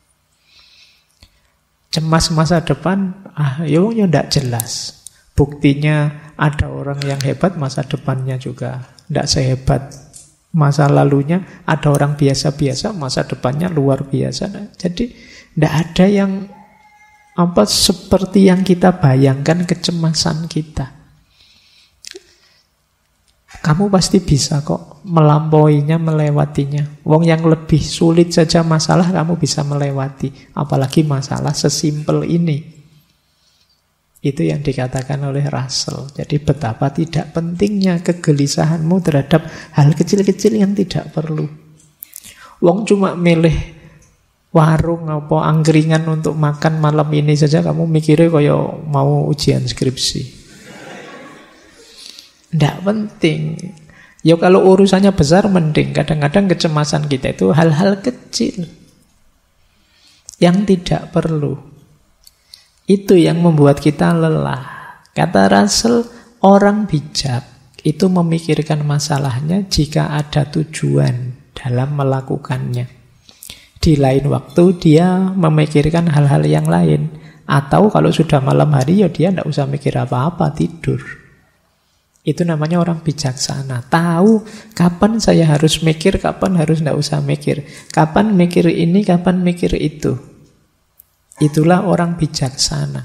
A: Cemas masa depan, ya tidak jelas. Buktinya ada orang yang hebat, masa depannya juga tidak sehebat masa lalunya. Ada orang biasa-biasa, masa depannya luar biasa. Jadi tidak ada yang seperti yang kita bayangkan kecemasan kita. Kamu pasti bisa kok melampauinya, melewatinya. Wong yang lebih sulit saja masalah kamu bisa melewati. Apalagi masalah sesimpel ini. Itu yang dikatakan oleh Russell. Jadi betapa tidak pentingnya kegelisahanmu terhadap hal kecil-kecil yang tidak perlu. Wong cuma milih warung apa angkringan untuk makan malam ini saja kamu mikirnya kayak mau ujian skripsi. Tidak penting. Ya kalau urusannya besar mending. Kadang-kadang kecemasan kita itu hal-hal kecil yang tidak perlu. Itu yang membuat kita lelah. Kata Russell, orang bijak itu memikirkan masalahnya jika ada tujuan dalam melakukannya. Di lain waktu dia memikirkan hal-hal yang lain. Atau kalau sudah malam hari ya dia tidak usah mikir apa-apa, tidur. Itu namanya orang bijaksana. Tahu kapan saya harus mikir, kapan harus tidak usah mikir. Kapan mikir ini, kapan mikir itu. Itulah orang bijaksana.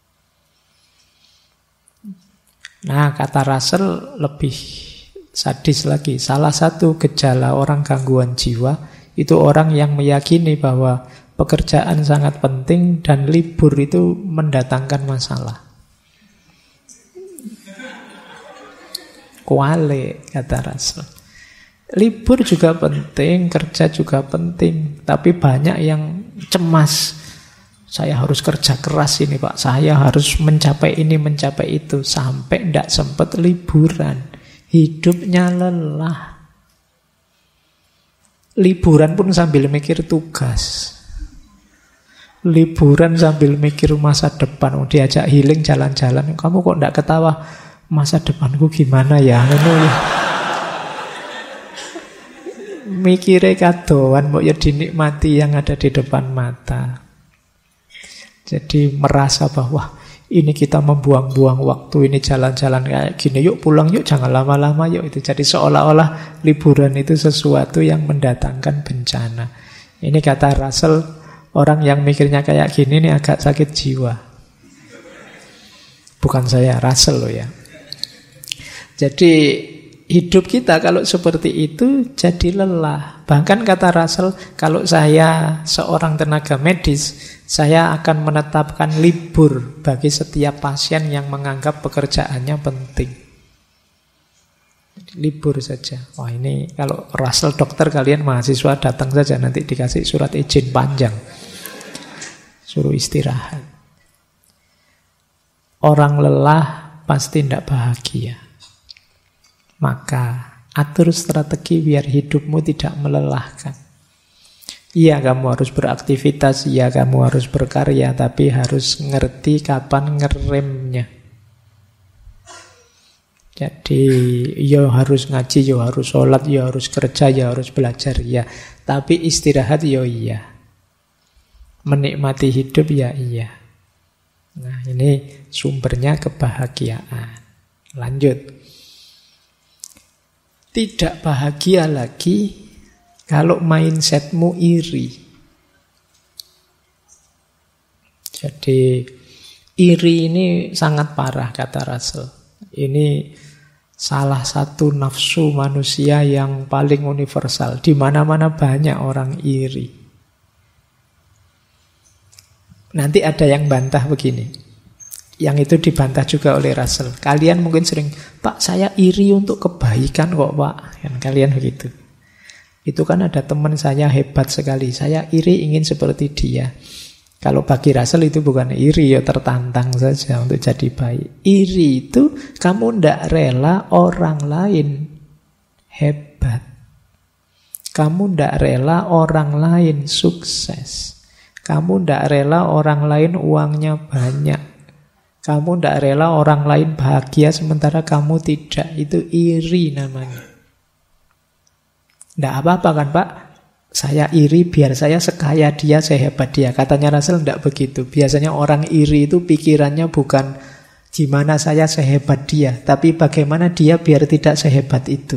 A: Nah, kata Russell lebih sadis lagi. Salah satu gejala orang gangguan jiwa itu orang yang meyakini bahwa pekerjaan sangat penting dan libur itu mendatangkan masalah. Kuale, kata Russell. Libur juga penting, kerja juga penting, tapi banyak yang cemas. Saya harus kerja keras ini Pak, saya harus mencapai ini, mencapai itu, sampai tidak sempat liburan. Hidupnya lelah. Liburan pun sambil mikir tugas. Liburan sambil mikir masa depan. Diajak healing jalan-jalan, kamu kok tidak ketawa? Masa depanku gimana ya? Mikirnya kadoan, mau ya dinikmati yang ada di depan mata. Jadi merasa bahwa ini kita membuang-buang waktu, ini jalan-jalan kayak gini, yuk pulang yuk, jangan lama-lama yuk. Itu jadi seolah-olah liburan itu sesuatu yang mendatangkan bencana. Ini kata Russell, orang yang mikirnya kayak gini ini agak sakit jiwa. Bukan saya, Russell loh ya. Jadi hidup kita kalau seperti itu jadi lelah. Bahkan kata Russell, kalau saya seorang tenaga medis, saya akan menetapkan libur bagi setiap pasien yang menganggap pekerjaannya penting. Libur saja. Wah ini kalau Russell dokter, kalian mahasiswa datang saja, nanti dikasih surat izin panjang. Suruh istirahat. Orang lelah pasti tidak bahagia. Maka atur strategi biar hidupmu tidak melelahkan. Iya kamu harus beraktivitas, iya kamu harus berkarya, tapi harus ngerti kapan ngeremnya. Jadi ya harus ngaji, ya harus sholat, ya harus kerja, ya harus belajar, ya. Tapi istirahat ya iya. Menikmati hidup ya iya. Nah, ini sumbernya kebahagiaan. Lanjut. Tidak bahagia lagi kalau mindsetmu iri. Jadi iri ini sangat parah kata Russell. Ini salah satu nafsu manusia yang paling universal. Di mana-mana banyak orang iri. Nanti ada yang bantah begini. Yang itu dibantah juga oleh Russell. Kalian mungkin sering, Pak, saya iri untuk kebaikan kok, Pak. Kan kalian begitu. Itu kan ada teman saya hebat sekali. Saya iri ingin seperti dia. Kalau bagi Russell itu bukan iri, ya tertantang saja untuk jadi baik. Iri itu kamu tidak rela orang lain hebat. Kamu tidak rela orang lain sukses. Kamu tidak rela orang lain uangnya banyak. Kamu tidak rela orang lain bahagia sementara kamu tidak. Itu iri namanya. Tidak apa-apa kan, Pak? Saya iri biar saya sekaya dia, sehebat dia. Katanya Russell tidak begitu. Biasanya orang iri itu pikirannya bukan gimana saya sehebat dia, tapi bagaimana dia biar tidak sehebat itu.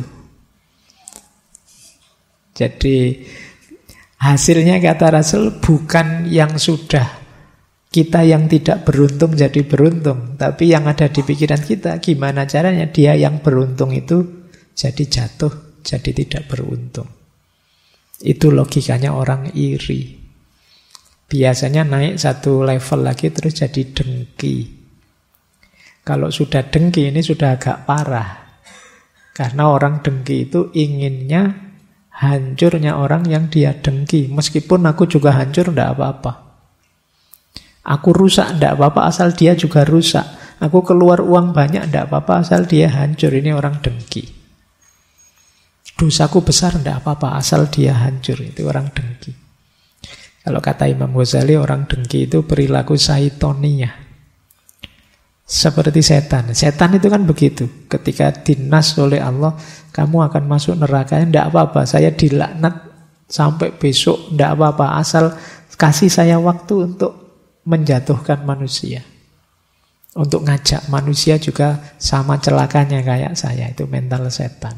A: Jadi hasilnya kata Russell bukan yang sudah kita yang tidak beruntung jadi beruntung, tapi yang ada di pikiran kita gimana caranya dia yang beruntung itu jadi jatuh, jadi tidak beruntung. Itu logikanya orang iri. Biasanya naik satu level lagi terus jadi dengki. Kalau sudah dengki ini sudah agak parah. Karena orang dengki itu inginnya hancurnya orang yang dia dengki. Meskipun aku juga hancur, tidak apa-apa. Aku rusak, tidak apa-apa asal dia juga rusak. Aku keluar uang banyak, tidak apa-apa asal dia hancur. Ini orang dengki. Dosaku besar, tidak apa-apa asal dia hancur. Itu orang dengki. Kalau kata Imam Ghazali, orang dengki itu perilaku syaitonia. Seperti setan. Setan itu kan begitu. Ketika dinas oleh Allah, kamu akan masuk neraka. Tidak apa-apa, saya dilaknat sampai besok, tidak apa-apa asal kasih saya waktu untuk menjatuhkan manusia. Untuk ngajak manusia juga sama celakanya kayak saya. Itu mental setan.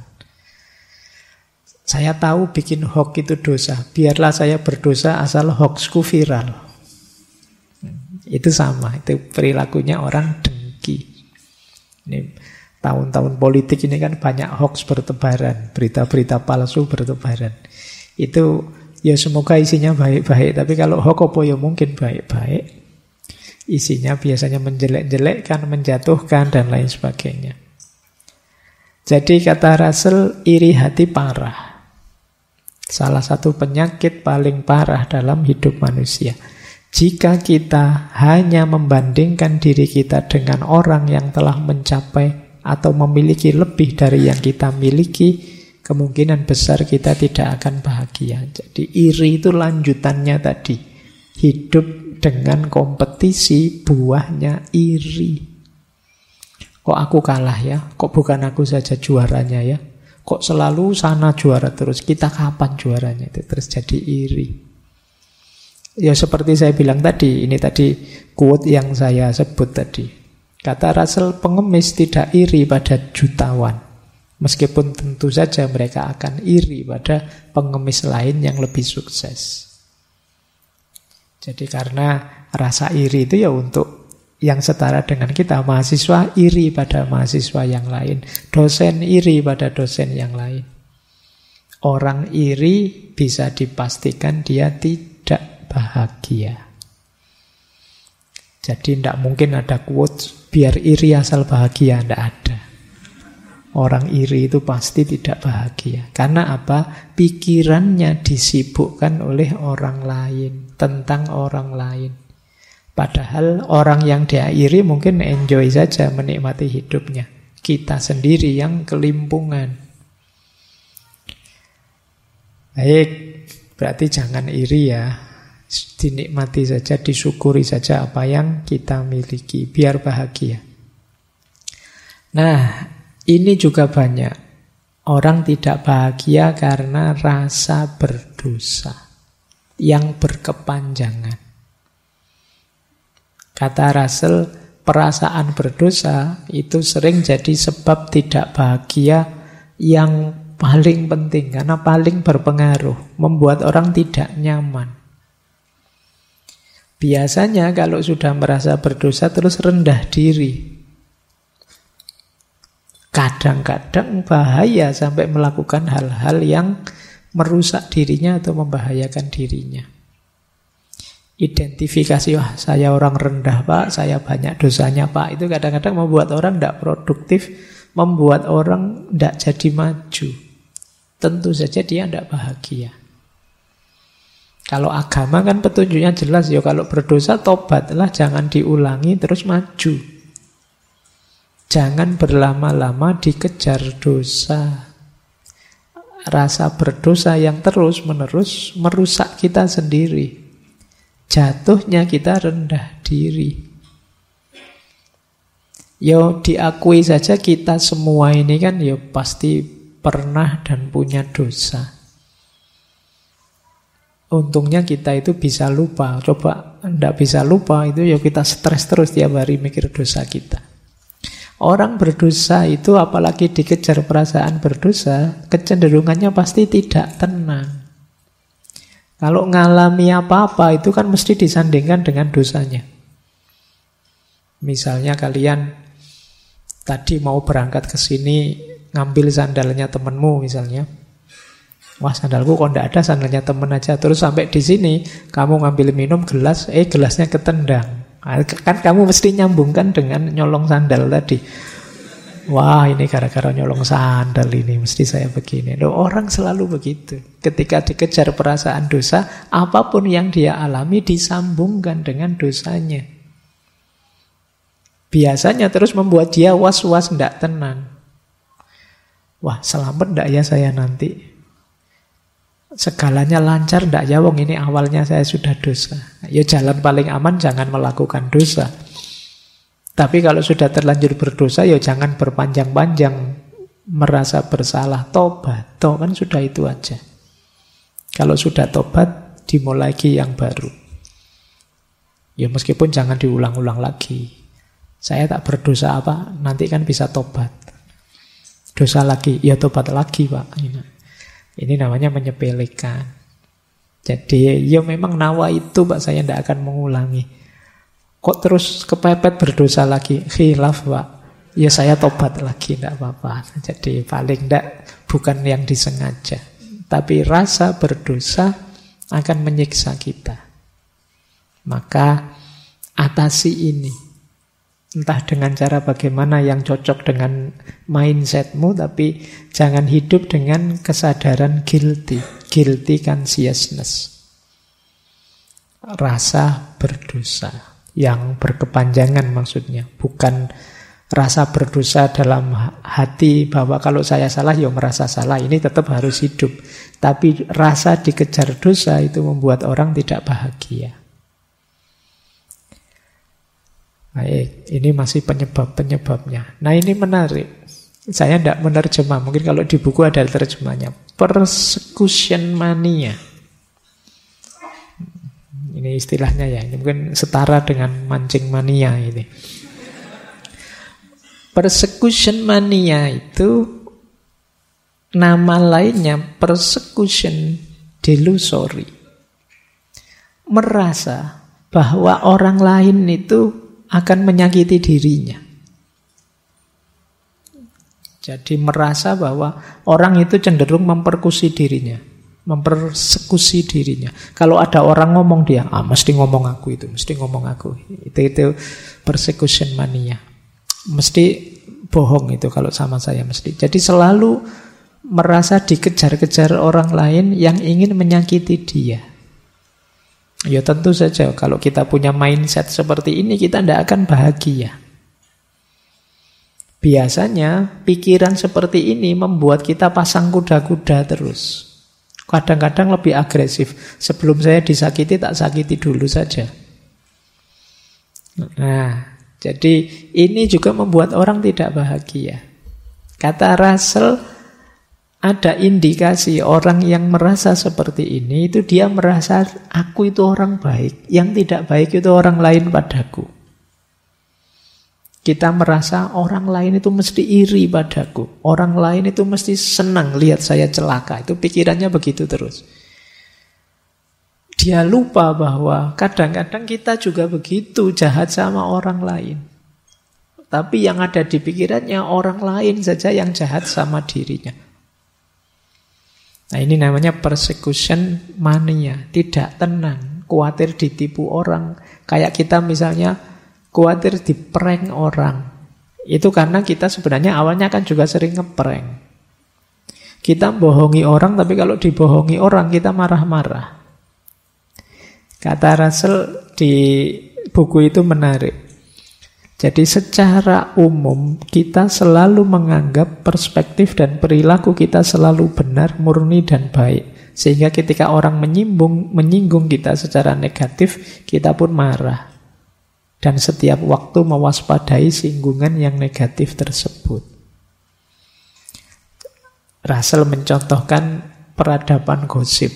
A: Saya tahu bikin hoax itu dosa. Biarlah saya berdosa asal hoaxku viral. Itu sama. Itu perilakunya orang dengki. Ini tahun-tahun politik ini kan banyak hoax bertebaran. Berita-berita palsu bertebaran. Itu ya semoga isinya baik-baik. Tapi kalau hoax apa ya mungkin baik-baik. Isinya biasanya menjelek-jelekkan, menjatuhkan, dan lain sebagainya. Jadi kata Russell, iri hati parah. Salah satu penyakit paling parah dalam hidup manusia. Jika kita hanya membandingkan diri kita dengan orang yang telah mencapai atau memiliki lebih dari yang kita miliki, kemungkinan besar kita tidak akan bahagia. Jadi iri itu lanjutannya tadi. Hidup dengan kompetisi, buahnya iri. Kok aku kalah ya? Kok bukan aku saja juaranya ya? Kok selalu sana juara terus? Kita kapan juaranya? Itu terus jadi iri. Ya seperti saya bilang tadi, ini tadi quote yang saya sebut tadi. Kata Russell, pengemis tidak iri pada jutawan. Meskipun tentu saja mereka akan iri pada pengemis lain yang lebih sukses. Jadi karena rasa iri itu ya untuk yang setara dengan kita. Mahasiswa iri pada mahasiswa yang lain. Dosen iri pada dosen yang lain. Orang iri bisa dipastikan dia tidak bahagia. Jadi tidak mungkin ada quotes biar iri asal bahagia. Tidak ada. Orang iri itu pasti tidak bahagia. Karena apa? Pikirannya disibukkan oleh orang lain. Tentang orang lain. Padahal orang yang dia iri mungkin enjoy saja menikmati hidupnya. Kita sendiri yang kelimpungan. Baik, berarti jangan iri ya. Dinikmati saja, disyukuri saja apa yang kita miliki. Biar bahagia. Nah, ini juga banyak. Orang tidak bahagia karena rasa berdosa yang berkepanjangan. Kata Russell, perasaan berdosa itu sering jadi sebab tidak bahagia yang paling penting, karena paling berpengaruh, membuat orang tidak nyaman. Biasanya kalau sudah merasa berdosa terus rendah diri. Kadang-kadang bahaya sampai melakukan hal-hal yang merusak dirinya atau membahayakan dirinya. Identifikasi, wah saya orang rendah Pak, saya banyak dosanya Pak, itu kadang-kadang membuat orang tidak produktif, membuat orang tidak jadi maju. Tentu saja dia tidak bahagia. Kalau agama kan petunjuknya jelas, ya kalau berdosa tobatlah, jangan diulangi terus maju. Jangan berlama-lama dikejar dosa. Rasa berdosa yang terus-menerus merusak kita sendiri. Jatuhnya kita rendah diri. Yo diakui saja kita semua ini kan ya pasti pernah dan punya dosa. Untungnya kita itu bisa lupa. Coba enggak bisa lupa itu ya kita stres terus tiap hari mikir dosa kita. Orang berdosa itu apalagi dikejar perasaan berdosa, kecenderungannya pasti tidak tenang. Kalau ngalami apa-apa itu kan mesti disandingkan dengan dosanya. Misalnya kalian tadi mau berangkat ke sini, ngambil sandalnya temenmu misalnya. Wah sandalku kok enggak ada, sandalnya temen aja. Terus sampai di sini kamu ngambil minum gelas, gelasnya ketendang. Kan kamu mesti nyambungkan dengan nyolong sandal tadi. Wah ini gara-gara nyolong sandal ini mesti saya begini. Loh, orang selalu begitu. Ketika dikejar perasaan dosa, apapun yang dia alami disambungkan dengan dosanya. Biasanya terus membuat dia was-was, tidak tenang. Wah selamat tidak ya saya nanti? Segalanya lancar ndak ya wong ini awalnya saya sudah dosa. Ya jalan paling aman jangan melakukan dosa. Tapi kalau sudah terlanjur berdosa ya jangan berpanjang-panjang merasa bersalah, tobat. Toh kan sudah itu aja. Kalau sudah tobat dimulai lagi yang baru. Ya meskipun jangan diulang-ulang lagi. Saya tak berdosa apa, nanti kan bisa tobat. Dosa lagi, ya tobat lagi Pak. Ini namanya menyepelekan. Jadi ya memang nawa itu Pak saya tidak akan mengulangi. Kok terus kepepet berdosa lagi? Khilaf Pak. Ya saya tobat lagi, tidak apa-apa. Jadi paling tidak bukan yang disengaja. Tapi rasa berdosa akan menyiksa kita. Maka atasi ini. Entah dengan cara bagaimana yang cocok dengan mindsetmu, tapi jangan hidup dengan kesadaran guilty consciousness. Rasa berdosa yang berkepanjangan maksudnya. Bukan rasa berdosa dalam hati bahwa kalau saya salah, ya merasa salah. Ini tetap harus hidup. Tapi rasa dikejar dosa itu membuat orang tidak bahagia. Baik, ini masih penyebab-penyebabnya. Nah ini menarik. Saya tidak menerjemah. Mungkin kalau di buku ada terjemahnya. Persecution mania. Ini istilahnya ya. Ini mungkin setara dengan mancing mania ini. Persecution mania itu nama lainnya persecution delusory. Merasa bahwa orang lain itu akan menyakiti dirinya. Jadi merasa bahwa orang itu cenderung mempersekusi dirinya. Mempersekusi dirinya. Kalau ada orang ngomong dia, mesti ngomong aku itu, mesti ngomong aku. Itu persecution mania. Mesti bohong itu kalau sama saya mesti. Jadi selalu merasa dikejar-kejar orang lain yang ingin menyakiti dia. Ya tentu saja kalau kita punya mindset seperti ini kita tidak akan bahagia. Biasanya pikiran seperti ini membuat kita pasang kuda-kuda terus. Kadang-kadang lebih agresif. Sebelum saya disakiti tak sakiti dulu saja. Nah, jadi ini juga membuat orang tidak bahagia. Kata Russell, ada indikasi orang yang merasa seperti ini itu dia merasa aku itu orang baik, yang tidak baik itu orang lain padaku. Kita merasa orang lain itu mesti iri padaku. Orang lain itu mesti senang lihat saya celaka. Itu pikirannya begitu terus. Dia lupa bahwa kadang-kadang kita juga begitu jahat sama orang lain. Tapi yang ada di pikirannya orang lain saja yang jahat sama dirinya. Nah, ini namanya persecution mania. Tidak tenang, khawatir ditipu orang. Kayak kita misalnya khawatir diprank orang. Itu karena kita sebenarnya awalnya kan juga sering ngeprank. Kita bohongi orang, tapi kalau dibohongi orang kita marah-marah. Kata Russell di buku itu menarik. Jadi secara umum kita selalu menganggap perspektif dan perilaku kita selalu benar, murni dan baik. Sehingga ketika orang menyinggung kita secara negatif, kita pun marah. Dan setiap waktu mewaspadai singgungan yang negatif tersebut. Russell mencontohkan peradaban gosip.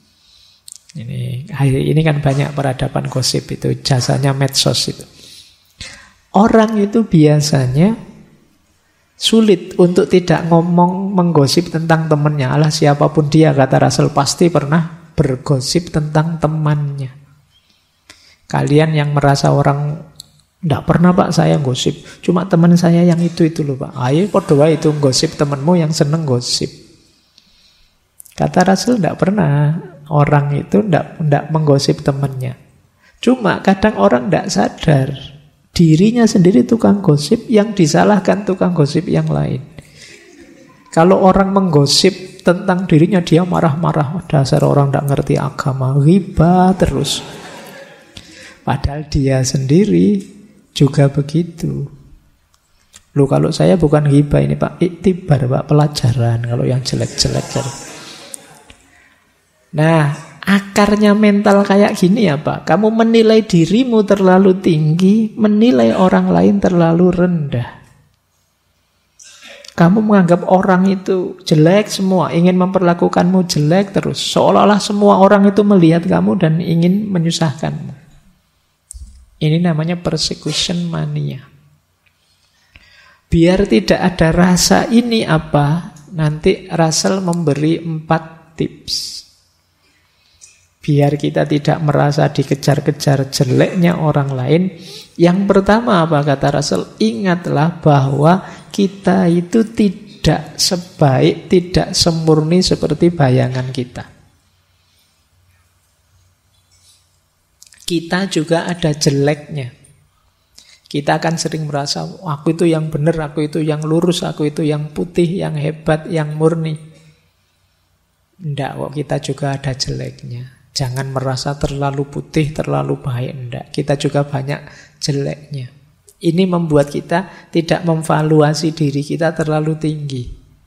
A: Ini kan banyak peradaban gosip itu, jasanya medsos itu. Orang itu biasanya sulit untuk tidak menggosip tentang temannya. Alah, siapapun dia, kata Russell, pasti pernah bergosip tentang temannya. Kalian yang merasa orang, enggak pernah Pak saya gosip, cuma teman saya yang itu loh Pak. Ayo podo wae itu gosip temanmu yang seneng gosip. Kata Russell, enggak pernah orang itu enggak menggosip temannya. Cuma kadang orang enggak sadar dirinya sendiri tukang gosip, yang disalahkan tukang gosip yang lain. Kalau orang menggosip tentang dirinya, dia marah-marah, dasar orang enggak ngerti agama, ghibah terus. Padahal dia sendiri juga begitu. Loh, kalau saya bukan ghibah ini Pak, iktibar Pak, pelajaran kalau yang jelek-jelek. Nah, akarnya mental kayak gini ya Pak. Kamu menilai dirimu terlalu tinggi, menilai orang lain terlalu rendah. Kamu menganggap orang itu jelek semua, ingin memperlakukanmu jelek terus. Seolah-olah semua orang itu melihat kamu dan ingin menyusahkanmu. Ini namanya persecution mania. Biar tidak ada rasa ini apa, nanti Russell memberi 4 tips. Biar kita tidak merasa dikejar-kejar jeleknya orang lain. Yang pertama apa kata Russell? Ingatlah bahwa kita itu tidak sebaik, tidak semurni seperti bayangan kita. Kita juga ada jeleknya. Kita akan sering merasa, aku itu yang benar, aku itu yang lurus, aku itu yang putih, yang hebat, yang murni. Enggak, kok kita juga ada jeleknya. Jangan merasa terlalu putih, terlalu baik. Enggak, kita juga banyak jeleknya. Ini membuat kita tidak memvaluasi diri kita terlalu tinggi.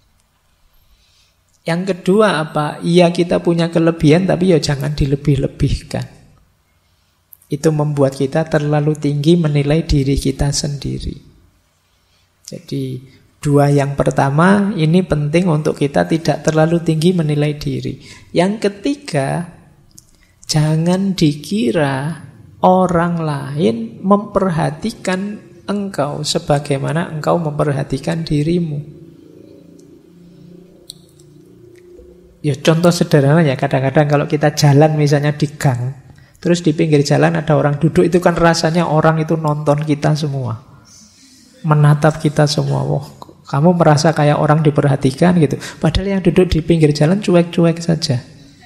A: Yang kedua apa? Iya, kita punya kelebihan, tapi ya jangan dilebih-lebihkan. Itu membuat kita terlalu tinggi menilai diri kita sendiri. Jadi 2 yang pertama ini penting untuk kita tidak terlalu tinggi menilai diri. Yang ketiga, jangan dikira orang lain memperhatikan engkau sebagaimana engkau memperhatikan dirimu. Ya contoh sederhana ya, kadang-kadang kalau kita jalan misalnya di gang, terus di pinggir jalan ada orang duduk, itu kan rasanya orang itu nonton kita semua, menatap kita semua. Wah, kamu merasa kayak orang diperhatikan gitu. Padahal yang duduk di pinggir jalan cuek-cuek saja.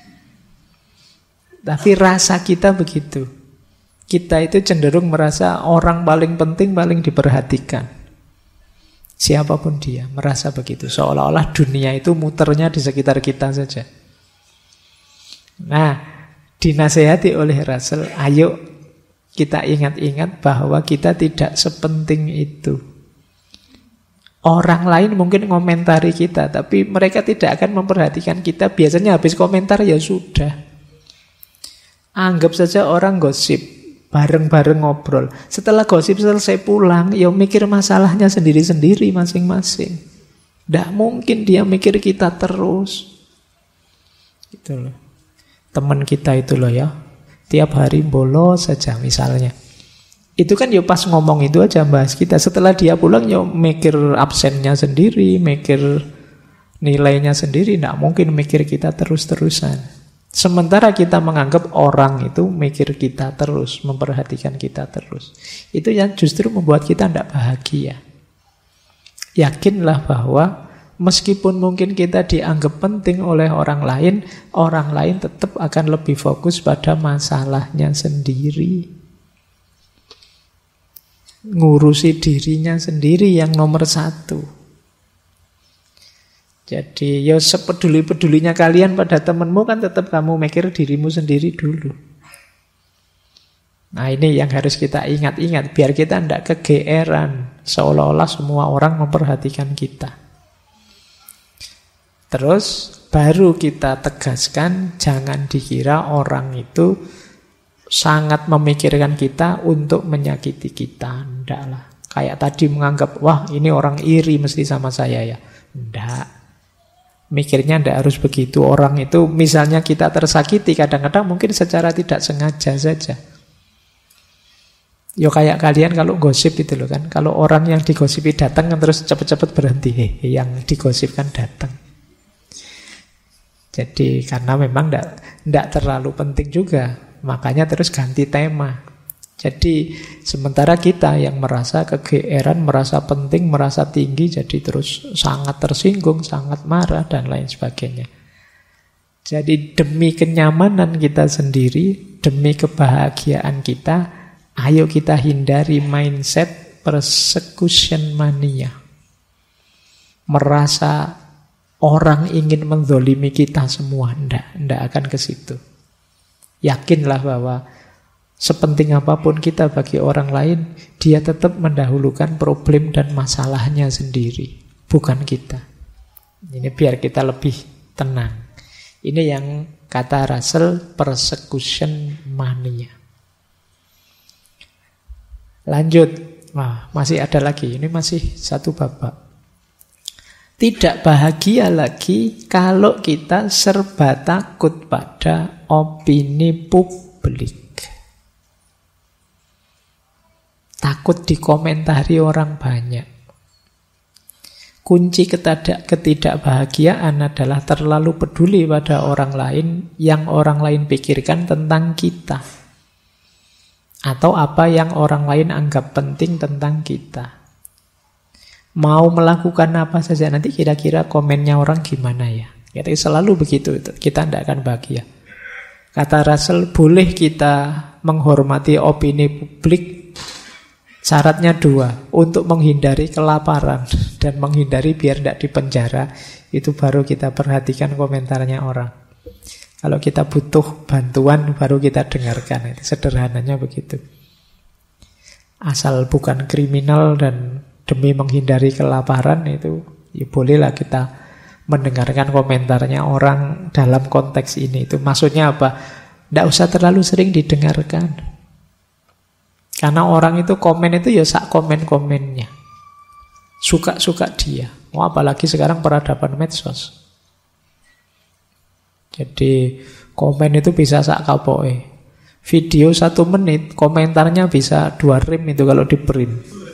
A: Tapi rasa kita begitu. Kita itu cenderung merasa orang paling penting, paling diperhatikan. Siapapun dia merasa begitu. Seolah-olah dunia itu muternya di sekitar kita saja. Nah, dinasehati oleh Russell, ayo kita ingat-ingat bahwa kita tidak sepenting itu. Orang lain mungkin ngomentari kita, tapi mereka tidak akan memperhatikan kita. Biasanya habis komentar ya sudah. Anggap saja orang gosip, bareng-bareng ngobrol. Setelah gosip selesai pulang, ya mikir masalahnya sendiri-sendiri masing-masing. Tidak mungkin dia mikir kita terus. Gitu loh. Teman kita itu loh ya, tiap hari bolos saja misalnya. Itu kan ya pas ngomong itu aja bahas kita. Setelah dia pulang ya mikir absennya sendiri, mikir nilainya sendiri. Tidak mungkin mikir kita terus-terusan. Sementara kita menganggap orang itu mikir kita terus, memperhatikan kita terus. Itu yang justru membuat kita tidak bahagia. Yakinlah bahwa meskipun mungkin kita dianggap penting oleh orang lain tetap akan lebih fokus pada masalahnya sendiri. Ngurusi dirinya sendiri yang nomor satu. Jadi ya sepeduli-pedulinya kalian pada temanmu kan tetap kamu mikir dirimu sendiri dulu. Nah ini yang harus kita ingat-ingat biar kita tidak kegeeran seolah-olah semua orang memperhatikan kita. Terus baru kita tegaskan jangan dikira orang itu sangat memikirkan kita untuk menyakiti kita. Enggak lah. Kayak tadi menganggap, wah ini orang iri mesti sama saya ya. Enggak. Mikirnya enggak harus begitu. Orang itu misalnya kita tersakiti, kadang-kadang mungkin secara tidak sengaja saja. Yo kayak kalian kalau gosip gitu loh kan. Kalau orang yang digosipi datang kan terus cepet-cepet berhenti. Yang digosipkan datang. Jadi karena memang enggak terlalu penting juga. Makanya terus ganti tema. Jadi sementara kita yang merasa kegeeran, merasa penting, merasa tinggi, jadi terus sangat tersinggung, sangat marah dan lain sebagainya. Jadi demi kenyamanan kita sendiri, demi kebahagiaan kita, ayo kita hindari mindset persecution mania. Merasa orang ingin menzolimi kita semua, enggak akan ke situ. Yakinlah bahwa sepenting apapun kita bagi orang lain, dia tetap mendahulukan problem dan masalahnya sendiri, bukan kita. Ini biar kita lebih tenang. Ini yang kata Russell, persecution mania. Lanjut. Wah, masih ada lagi. Ini masih satu babak. Tidak bahagia lagi kalau kita serba takut pada opini publik. Takut dikomentari orang banyak. Kunci ketidakbahagiaan adalah terlalu peduli pada orang lain yang orang lain pikirkan tentang kita. Atau apa yang orang lain anggap penting tentang kita. Mau melakukan apa saja nanti kira-kira komennya orang gimana ya. Jadi selalu begitu, kita tidak akan bahagia. Kata Russell, boleh kita menghormati opini publik, syaratnya dua, untuk menghindari kelaparan dan menghindari biar tidak dipenjara, itu baru kita perhatikan komentarnya orang. Kalau kita butuh bantuan, baru kita dengarkan. Itu sederhananya begitu. Asal bukan kriminal dan demi menghindari kelaparan, itu ya bolehlah kita mendengarkan komentarnya orang dalam konteks ini. Itu maksudnya apa? Tidak usah terlalu sering didengarkan. Karena orang itu komen itu ya sak komen-komennya. Suka-suka dia. Apalagi sekarang peradaban medsos. Jadi komen itu bisa sak kapoke. Video 1 menit, komentarnya bisa 2 rem itu kalau di print.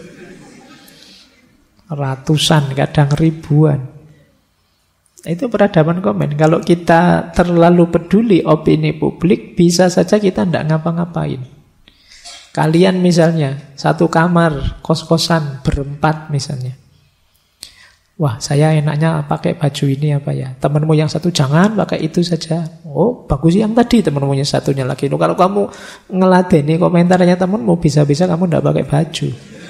A: Ratusan, kadang ribuan. Itu peradaban komen. Kalau kita terlalu peduli opini publik, bisa saja kita tidak ngapa-ngapain. Kalian misalnya satu kamar, kos-kosan, berempat misalnya. Wah, saya enaknya pakai baju ini apa ya? Temanmu yang satu jangan pakai itu saja. Oh, bagus yang tadi, temanmu yang satunya lagi. Loh, kalau kamu ngeladeni komentarnya temanmu, bisa-bisa kamu tidak pakai baju.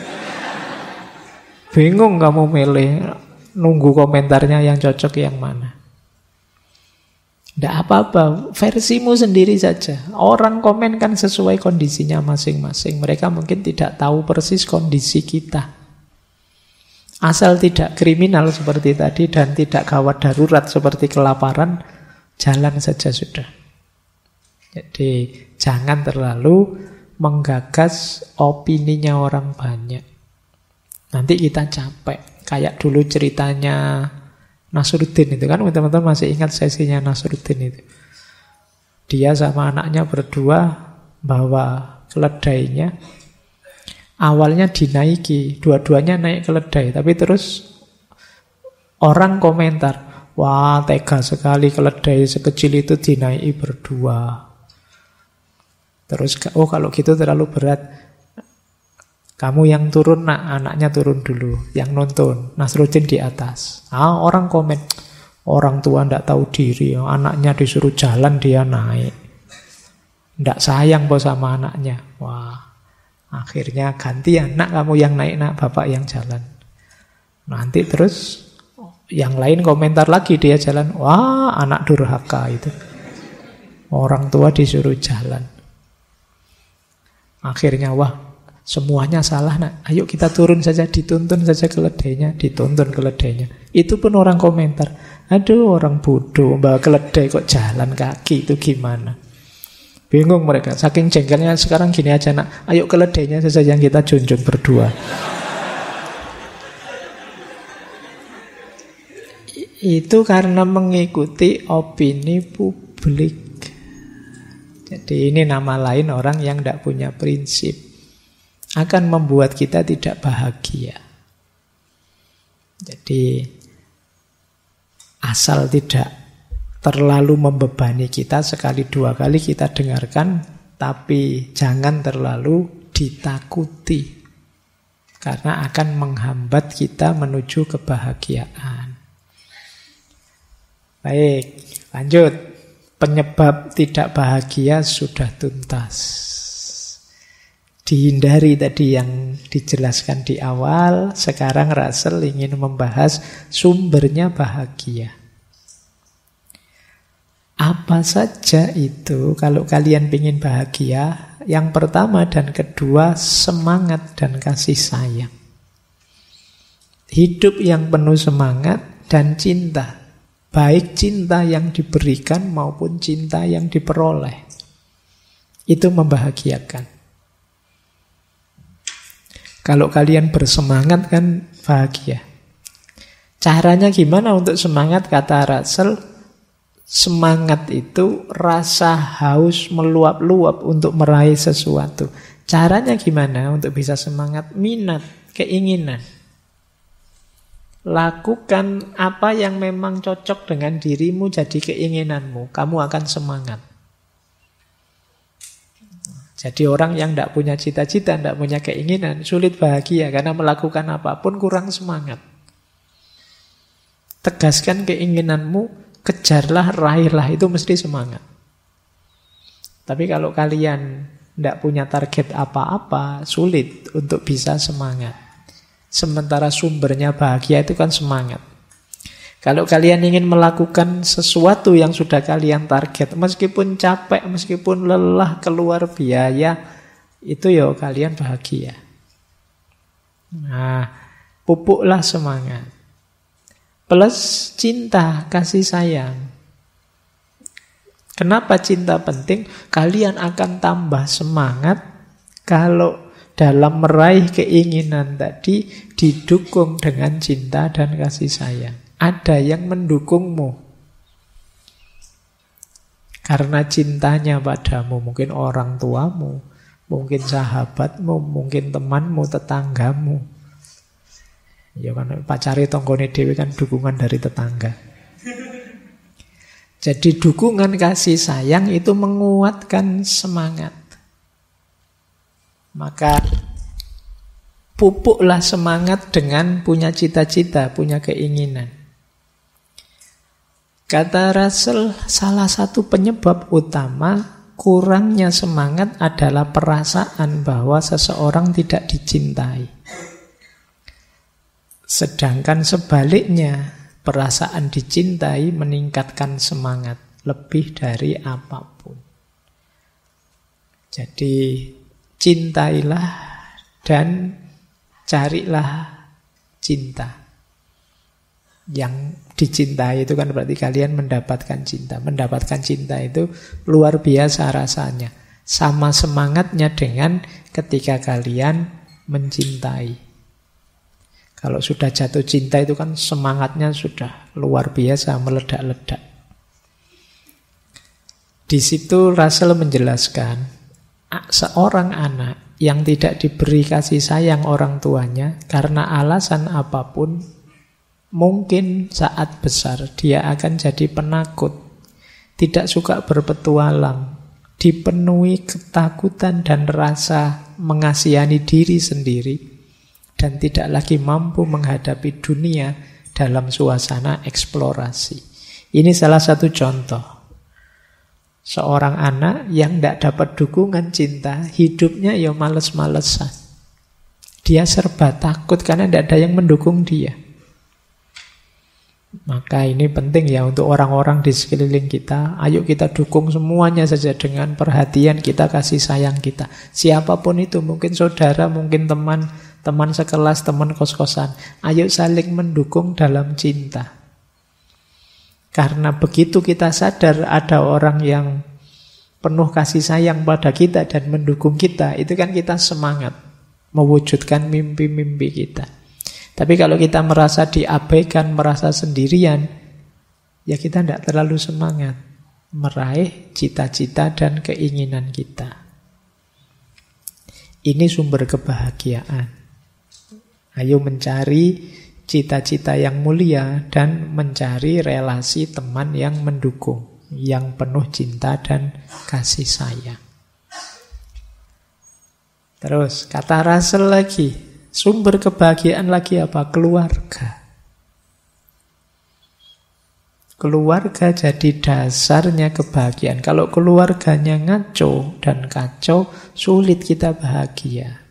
A: Bingung kamu milih, nunggu komentarnya yang cocok yang mana. Tidak apa-apa, versimu sendiri saja. Orang komen kan sesuai kondisinya masing-masing. Mereka mungkin tidak tahu persis kondisi kita. Asal tidak kriminal seperti tadi dan tidak gawat darurat seperti kelaparan, jalan saja sudah. Jadi jangan terlalu menggagas opininya orang banyak. Nanti kita capek. Kayak dulu ceritanya Nasruddin itu kan, teman-teman masih ingat sesinya Nasruddin itu. Dia sama anaknya berdua bawa keledainya. Awalnya dinaiki, dua-duanya naik keledai, tapi terus orang komentar, wah tega sekali keledai sekecil itu dinaiki berdua. Terus, oh kalau gitu terlalu berat, kamu yang turun nak, anaknya turun dulu, yang nonton, Nasruddin di atas. Orang komen, orang tua ndak tahu diri, anaknya disuruh jalan dia naik, ndak sayang bos sama anaknya. Wah, akhirnya ganti anak, kamu yang naik nak, bapak yang jalan. Nanti terus yang lain komentar lagi, dia jalan, wah anak durhaka itu, orang tua disuruh jalan. Akhirnya wah semuanya salah nak, ayo kita turun saja, dituntun saja keledainya, dituntun keledainya. Itu pun orang komentar, aduh orang bodoh, bawa keledai kok jalan kaki, itu gimana? Bingung mereka, saking jengkelnya. Sekarang gini aja nak, ayo keledainya saja yang kita junjung berdua. Itu karena mengikuti opini publik. Jadi ini nama lain orang yang tidak punya prinsip, akan membuat kita tidak bahagia. Jadi asal tidak terlalu membebani kita, sekali dua kali kita dengarkan, tapi jangan terlalu ditakuti, karena akan menghambat kita menuju kebahagiaan. Baik, lanjut. Penyebab tidak bahagia sudah tuntas. Dihindari tadi yang dijelaskan di awal. Sekarang Russell ingin membahas sumbernya bahagia. Apa saja itu kalau kalian ingin bahagia? Yang pertama dan kedua, semangat dan kasih sayang. Hidup yang penuh semangat dan cinta. Baik cinta yang diberikan maupun cinta yang diperoleh. Itu membahagiakan. Kalau kalian bersemangat kan bahagia. Caranya gimana untuk semangat? Kata Russell, semangat itu rasa haus meluap-luap untuk meraih sesuatu. Caranya gimana untuk bisa semangat? Minat, keinginan. Lakukan apa yang memang cocok dengan dirimu, jadi keinginanmu. Kamu akan semangat. Jadi orang yang tidak punya cita-cita, tidak punya keinginan, sulit bahagia karena melakukan apapun kurang semangat. Tegaskan keinginanmu, kejarlah, raihlah, itu mesti semangat. Tapi kalau kalian tidak punya target apa-apa, sulit untuk bisa semangat. Sementara sumbernya bahagia itu kan semangat. Kalau kalian ingin melakukan sesuatu yang sudah kalian target, meskipun capek, meskipun lelah, keluar biaya, itu ya kalian bahagia. Nah, pupuklah semangat. Plus cinta, kasih sayang. Kenapa cinta penting? Kalian akan tambah semangat kalau dalam meraih keinginan tadi didukung dengan cinta dan kasih sayang. Ada yang mendukungmu karena cintanya padamu. Mungkin orang tuamu, mungkin sahabatmu, mungkin temanmu, tetanggamu. Ya kan, pacari tonggone dhewe kan dukungan dari tetangga. Jadi dukungan kasih sayang itu menguatkan semangat. Maka pupuklah semangat dengan punya cita-cita, punya keinginan. Kata Russell, salah satu penyebab utama kurangnya semangat adalah perasaan bahwa seseorang tidak dicintai. Sedangkan sebaliknya, perasaan dicintai meningkatkan semangat lebih dari apapun. Jadi cintailah dan carilah cinta. Yang dicintai itu kan berarti kalian mendapatkan cinta. Mendapatkan cinta itu luar biasa rasanya. Sama semangatnya dengan ketika kalian mencintai. Kalau sudah jatuh cinta itu kan semangatnya sudah luar biasa, meledak-ledak. Di situ Russell menjelaskan, seorang anak yang tidak diberi kasih sayang orang tuanya karena alasan apapun, mungkin saat besar dia akan jadi penakut, tidak suka berpetualang, dipenuhi ketakutan dan rasa mengasihani diri sendiri, dan tidak lagi mampu menghadapi dunia dalam suasana eksplorasi. Ini salah satu contoh. Seorang anak yang tidak dapat dukungan cinta, hidupnya ya males-malesan. Dia serba takut karena tidak ada yang mendukung dia. Maka ini penting ya untuk orang-orang di sekeliling kita. Ayo kita dukung semuanya saja dengan perhatian kita, kasih sayang kita. Siapapun itu, mungkin saudara, mungkin teman, teman sekelas, teman kos-kosan. Ayo saling mendukung dalam cinta. Karena begitu kita sadar ada orang yang penuh kasih sayang pada kita dan mendukung kita, itu kan kita semangat mewujudkan mimpi-mimpi kita. Tapi kalau kita merasa diabaikan, merasa sendirian, ya kita tidak terlalu semangat meraih cita-cita dan keinginan kita. Ini sumber kebahagiaan. Ayo mencari cita-cita yang mulia dan mencari relasi teman yang mendukung, yang penuh cinta dan kasih sayang. Terus kata Russell lagi, sumber kebahagiaan lagi apa? Keluarga. Keluarga jadi dasarnya kebahagiaan. Kalau keluarganya ngaco dan kacau, sulit kita bahagia.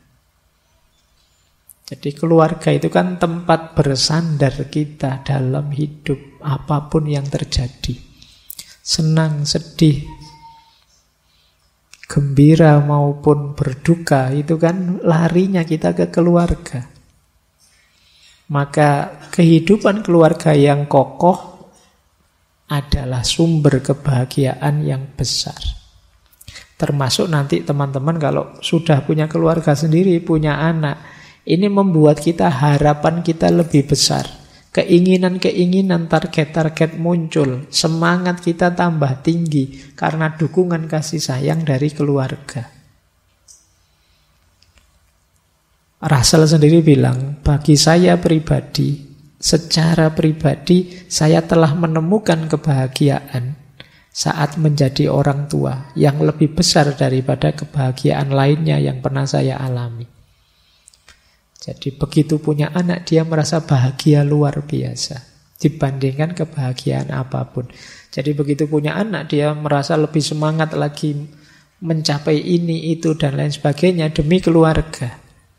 A: Jadi keluarga itu kan tempat bersandar kita dalam hidup, apapun yang terjadi. Senang, sedih, gembira maupun berduka, itu kan larinya kita ke keluarga. Maka kehidupan keluarga yang kokoh adalah sumber kebahagiaan yang besar. Termasuk nanti teman-teman kalau sudah punya keluarga sendiri, punya anak, ini membuat kita, harapan kita lebih besar. Keinginan-keinginan, target-target muncul. Semangat kita tambah tinggi karena dukungan kasih sayang dari keluarga. Russell sendiri bilang, bagi saya pribadi, secara pribadi, saya telah menemukan kebahagiaan saat menjadi orang tua yang lebih besar daripada kebahagiaan lainnya yang pernah saya alami. Jadi begitu punya anak, dia merasa bahagia luar biasa dibandingkan kebahagiaan apapun. Jadi begitu punya anak, dia merasa lebih semangat lagi mencapai ini, itu, dan lain sebagainya demi keluarga.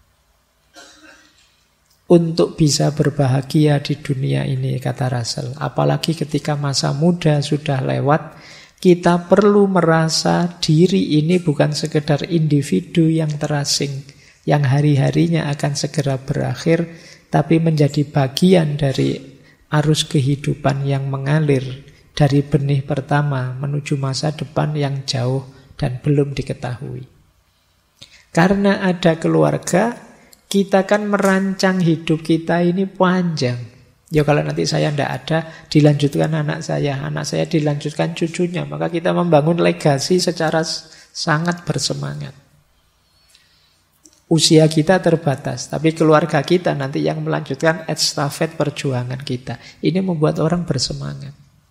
A: Untuk bisa berbahagia di dunia ini, kata Russell, apalagi ketika masa muda sudah lewat, kita perlu merasa diri ini bukan sekedar individu yang terasing, yang hari-harinya akan segera berakhir, tapi menjadi bagian dari arus kehidupan yang mengalir dari benih pertama menuju masa depan yang jauh dan belum diketahui. Karena ada keluarga, kita kan merancang hidup kita ini panjang. Ya kalau nanti saya tidak ada, dilanjutkan anak saya dilanjutkan cucunya, maka kita membangun legasi secara sangat bersemangat. Usia kita terbatas, tapi keluarga kita nanti yang melanjutkan estafet perjuangan kita. Ini membuat orang bersemangat.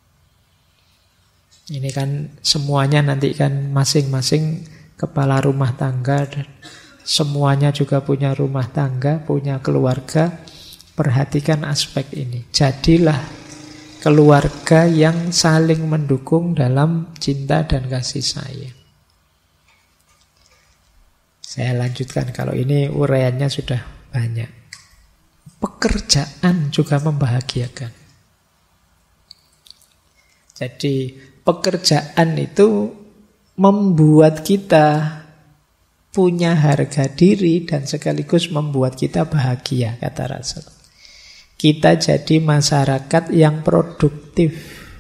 A: Ini kan semuanya nanti kan masing-masing kepala rumah tangga, dan semuanya juga punya rumah tangga, punya keluarga. Perhatikan aspek ini. Jadilah keluarga yang saling mendukung dalam cinta dan kasih sayang. Saya lanjutkan, kalau ini uraiannya sudah banyak. Pekerjaan juga membahagiakan. Jadi pekerjaan itu membuat kita punya harga diri dan sekaligus membuat kita bahagia, kata Russell. Kita jadi masyarakat yang produktif.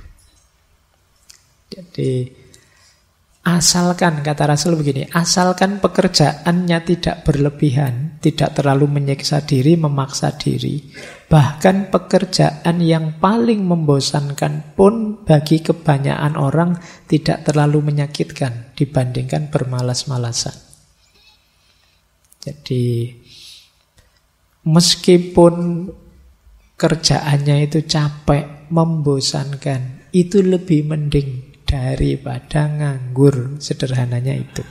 A: Jadi asalkan, kata Russell begini, asalkan pekerjaannya tidak berlebihan, tidak terlalu menyiksa diri, memaksa diri. Bahkan pekerjaan yang paling membosankan pun bagi kebanyakan orang tidak terlalu menyakitkan dibandingkan bermalas-malasan. Jadi meskipun kerjaannya itu capek, membosankan, itu lebih mending daripada nganggur, sederhananya itu.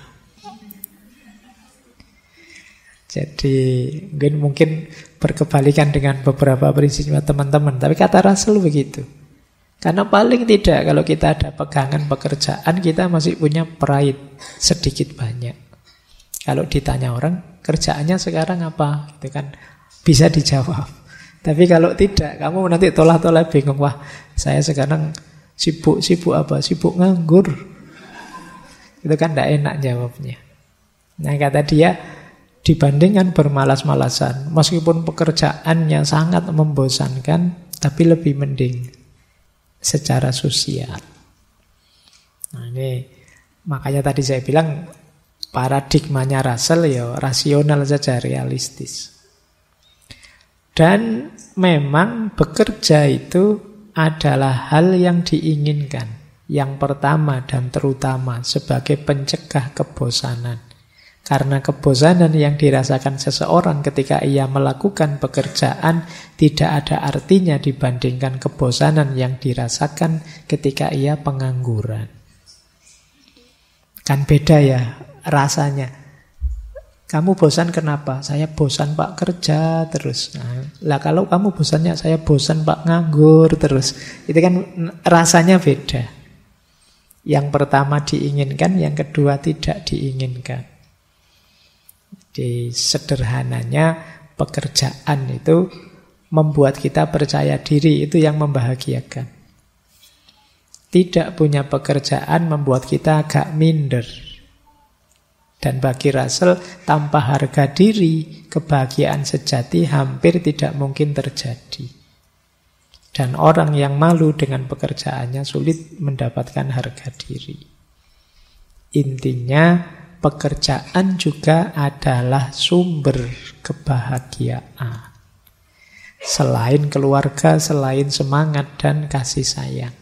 A: Jadi mungkin berkebalikan dengan beberapa prinsipnya teman-teman, tapi kata Russell begitu. Karena paling tidak kalau kita ada pegangan pekerjaan, kita masih punya pride sedikit banyak. Kalau ditanya orang, kerjaannya sekarang apa? Itu kan bisa dijawab. Tapi kalau tidak, kamu nanti tolak-tolak bingung. Wah, saya sekarang sibuk apa? Sibuk nganggur. Itu kan tidak enak jawabnya. Nah, kata dia, dibandingkan bermalas-malasan, meskipun pekerjaannya sangat membosankan, tapi lebih mending secara sosial. Nah, ini makanya tadi saya bilang paradigmanya Russell ya rasional saja, realistis. Dan memang bekerja itu adalah hal yang diinginkan. Yang pertama dan terutama sebagai pencegah kebosanan. Karena kebosanan yang dirasakan seseorang ketika ia melakukan pekerjaan tidak ada artinya dibandingkan kebosanan yang dirasakan ketika ia pengangguran. Kan beda ya rasanya. Kamu bosan kenapa? Saya bosan Pak kerja terus. Nah, kalau kamu bosannya saya bosan Pak nganggur terus. Itu kan rasanya beda. Yang pertama diinginkan, yang kedua tidak diinginkan. Jadi sederhananya pekerjaan itu membuat kita percaya diri, itu yang membahagiakan. Tidak punya pekerjaan membuat kita agak minder. Dan bagi Russell, tanpa harga diri, kebahagiaan sejati hampir tidak mungkin terjadi. Dan orang yang malu dengan pekerjaannya sulit mendapatkan harga diri. Intinya, pekerjaan juga adalah sumber kebahagiaan. Selain keluarga, selain semangat dan kasih sayang.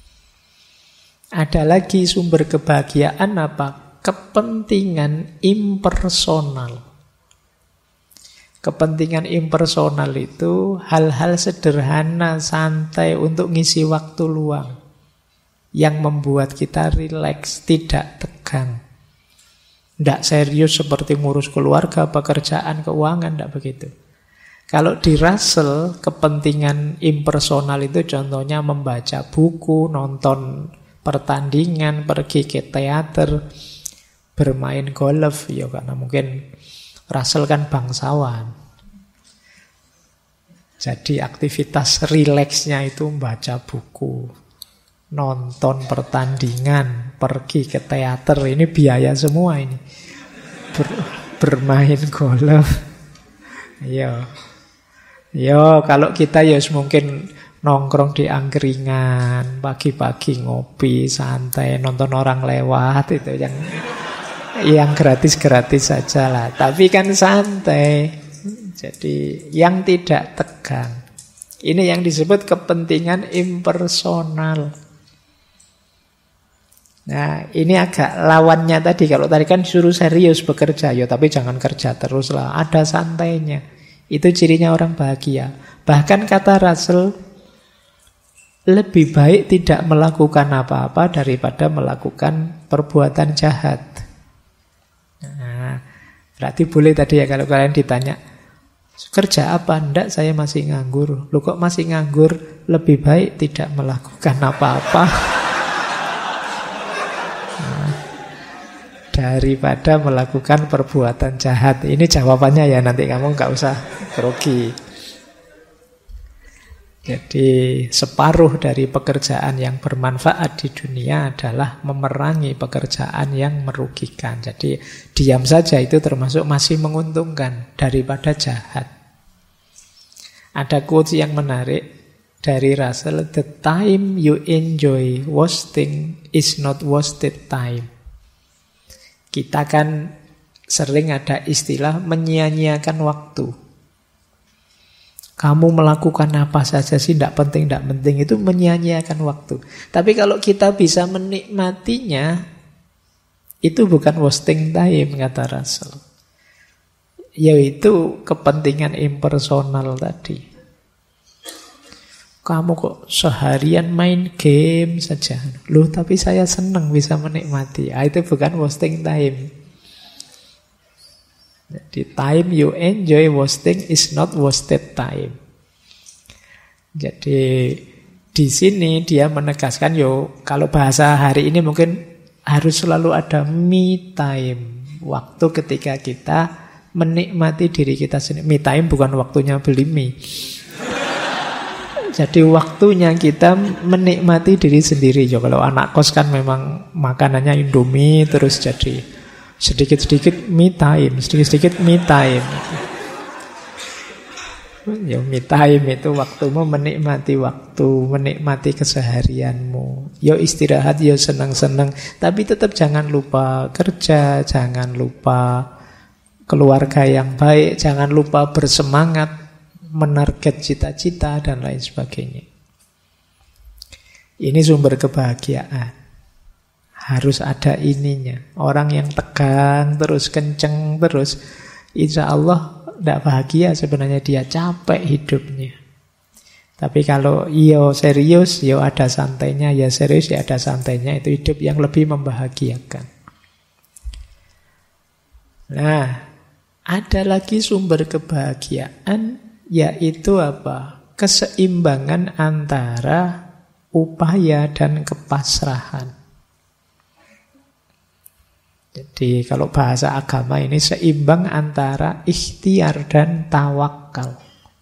A: Ada lagi sumber kebahagiaan apa? Kepentingan impersonal. Kepentingan impersonal itu hal-hal sederhana, santai untuk ngisi waktu luang. Yang membuat kita rileks, tidak tegang. Tidak serius seperti ngurus keluarga, pekerjaan, keuangan, tidak begitu. Kalau di Russell, kepentingan impersonal itu contohnya membaca buku, nonton pertandingan, pergi ke teater, bermain golf, ya karena mungkin Russell kan bangsawan. Jadi aktivitas rileksnya itu membaca buku, nonton pertandingan, pergi ke teater, ini biaya semua ini. Bermain golf. Yo, kalau kita ya mungkin nongkrong di angkringan, pagi-pagi ngopi, santai, nonton orang lewat, itu yang gratis-gratis saja lah. Tapi kan santai. Jadi yang tidak tegang. Ini yang disebut kepentingan impersonal. Nah, ini agak lawannya tadi. Kalau tadi kan disuruh serius bekerja, ya tapi jangan kerja terus lah. Ada santainya. Itu cirinya orang bahagia. Bahkan kata Russell, lebih baik tidak melakukan apa-apa daripada melakukan perbuatan jahat. Nah, berarti boleh tadi ya kalau kalian ditanya, kerja apa? Enggak, saya masih nganggur. Loh kok masih nganggur? Lebih baik tidak melakukan apa-apa daripada melakukan perbuatan jahat. Ini jawabannya ya, nanti kamu nggak usah grogi. Jadi separuh dari pekerjaan yang bermanfaat di dunia adalah memerangi pekerjaan yang merugikan. Jadi diam saja itu termasuk masih menguntungkan daripada jahat. Ada quotes yang menarik dari Russell, "The time you enjoy wasting is not wasted time." Kita kan sering ada istilah menyia-nyiakan waktu. Kamu melakukan apa saja sih, tidak penting, itu menyia-nyiakan waktu. Tapi kalau kita bisa menikmatinya, itu bukan wasting time, kata Russell. yaitu kepentingan impersonal tadi. Kamu kok seharian main game saja. Loh, tapi saya senang bisa menikmati. Itu bukan wasting time. Jadi time you enjoy wasting is not wasted time. Jadi di sini dia menegaskan, kalau bahasa hari ini mungkin harus selalu ada me time. Waktu ketika kita menikmati diri kita sendiri. Me time bukan waktunya beli mie. Jadi waktunya kita menikmati diri sendiri. Kalau anak kos kan memang makanannya Indomie, terus jadi sedikit-sedikit me time, sedikit-sedikit me time. Me time itu waktumu menikmati waktu, menikmati keseharianmu. Istirahat, senang-senang, tapi tetap jangan lupa kerja, jangan lupa keluarga yang baik, jangan lupa bersemangat menarget cita-cita dan lain sebagainya. Ini sumber kebahagiaan. Harus ada ininya. Orang yang tegang terus, kenceng terus, insya Allah tidak bahagia sebenarnya, dia capek hidupnya. Tapi kalau serius, ada santainya, serius, ada santainya, itu hidup yang lebih membahagiakan. Nah, ada lagi sumber kebahagiaan, yaitu apa? Keseimbangan antara upaya dan kepasrahan. Jadi kalau bahasa agama ini seimbang antara ikhtiar dan tawakal.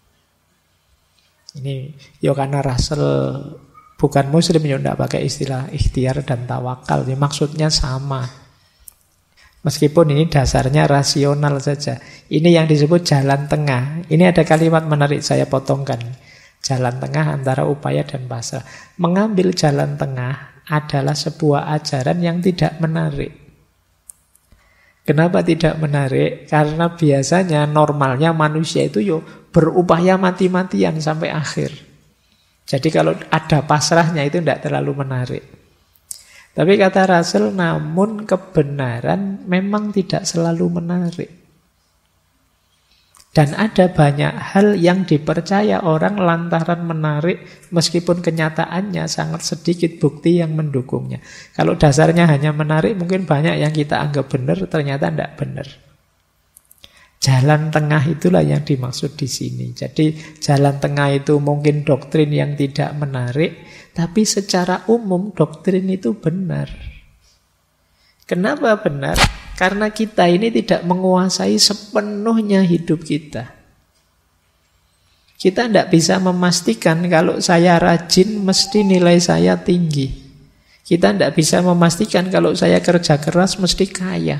A: Ini karena Russell bukan muslim, tidak pakai istilah ikhtiar dan tawakal. Ini maksudnya sama. Meskipun ini dasarnya rasional saja. Ini yang disebut jalan tengah. Ini ada kalimat menarik, saya potongkan. Jalan tengah antara upaya dan pasrah. Mengambil jalan tengah adalah sebuah ajaran yang tidak menarik. Kenapa tidak menarik? Karena biasanya normalnya manusia itu berupaya mati-matian sampai akhir. Jadi kalau ada pasrahnya itu tidak terlalu menarik. Tapi kata Russell, namun kebenaran memang tidak selalu menarik. Dan ada banyak hal yang dipercaya orang lantaran menarik, meskipun kenyataannya sangat sedikit bukti yang mendukungnya. Kalau dasarnya hanya menarik, mungkin banyak yang kita anggap benar, ternyata tidak benar. Jalan tengah itulah yang dimaksud di sini. Jadi jalan tengah itu mungkin doktrin yang tidak menarik, tapi secara umum doktrin itu benar. Kenapa benar? Karena kita ini tidak menguasai sepenuhnya hidup kita. Kita tidak bisa memastikan kalau saya rajin mesti nilai saya tinggi. Kita tidak bisa memastikan kalau saya kerja keras mesti kaya.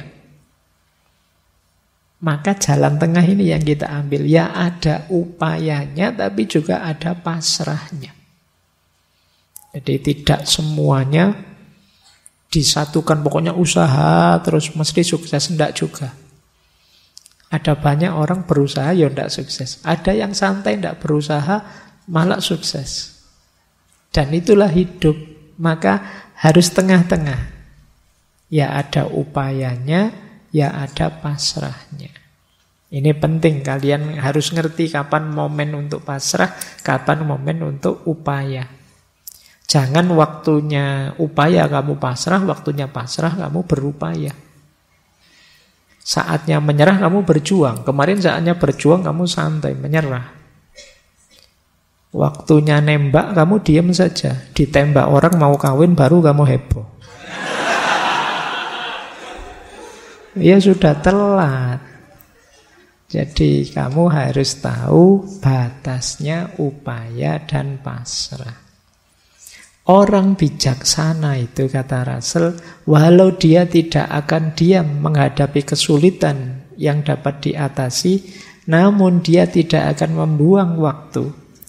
A: Maka jalan tengah ini yang kita ambil. Ya ada upayanya tapi juga ada pasrahnya. Jadi tidak semuanya disatukan, pokoknya usaha terus mesti sukses, enggak juga. Ada banyak orang berusaha enggak sukses. Ada yang santai enggak berusaha malah sukses. Dan itulah hidup. Maka harus tengah-tengah. Ya ada upayanya, ya ada pasrahnya. Ini penting, kalian harus ngerti kapan momen untuk pasrah, kapan momen untuk upaya. Jangan waktunya upaya kamu pasrah, waktunya pasrah kamu berupaya. Saatnya menyerah kamu berjuang. Kemarin saatnya berjuang kamu santai, menyerah. Waktunya nembak kamu diam saja. Ditembak orang mau kawin baru kamu heboh. Ya sudah telat. Jadi kamu harus tahu batasnya upaya dan pasrah. Orang bijaksana itu, kata Russell, walau dia tidak akan diam menghadapi kesulitan yang dapat diatasi, namun dia tidak akan membuang waktu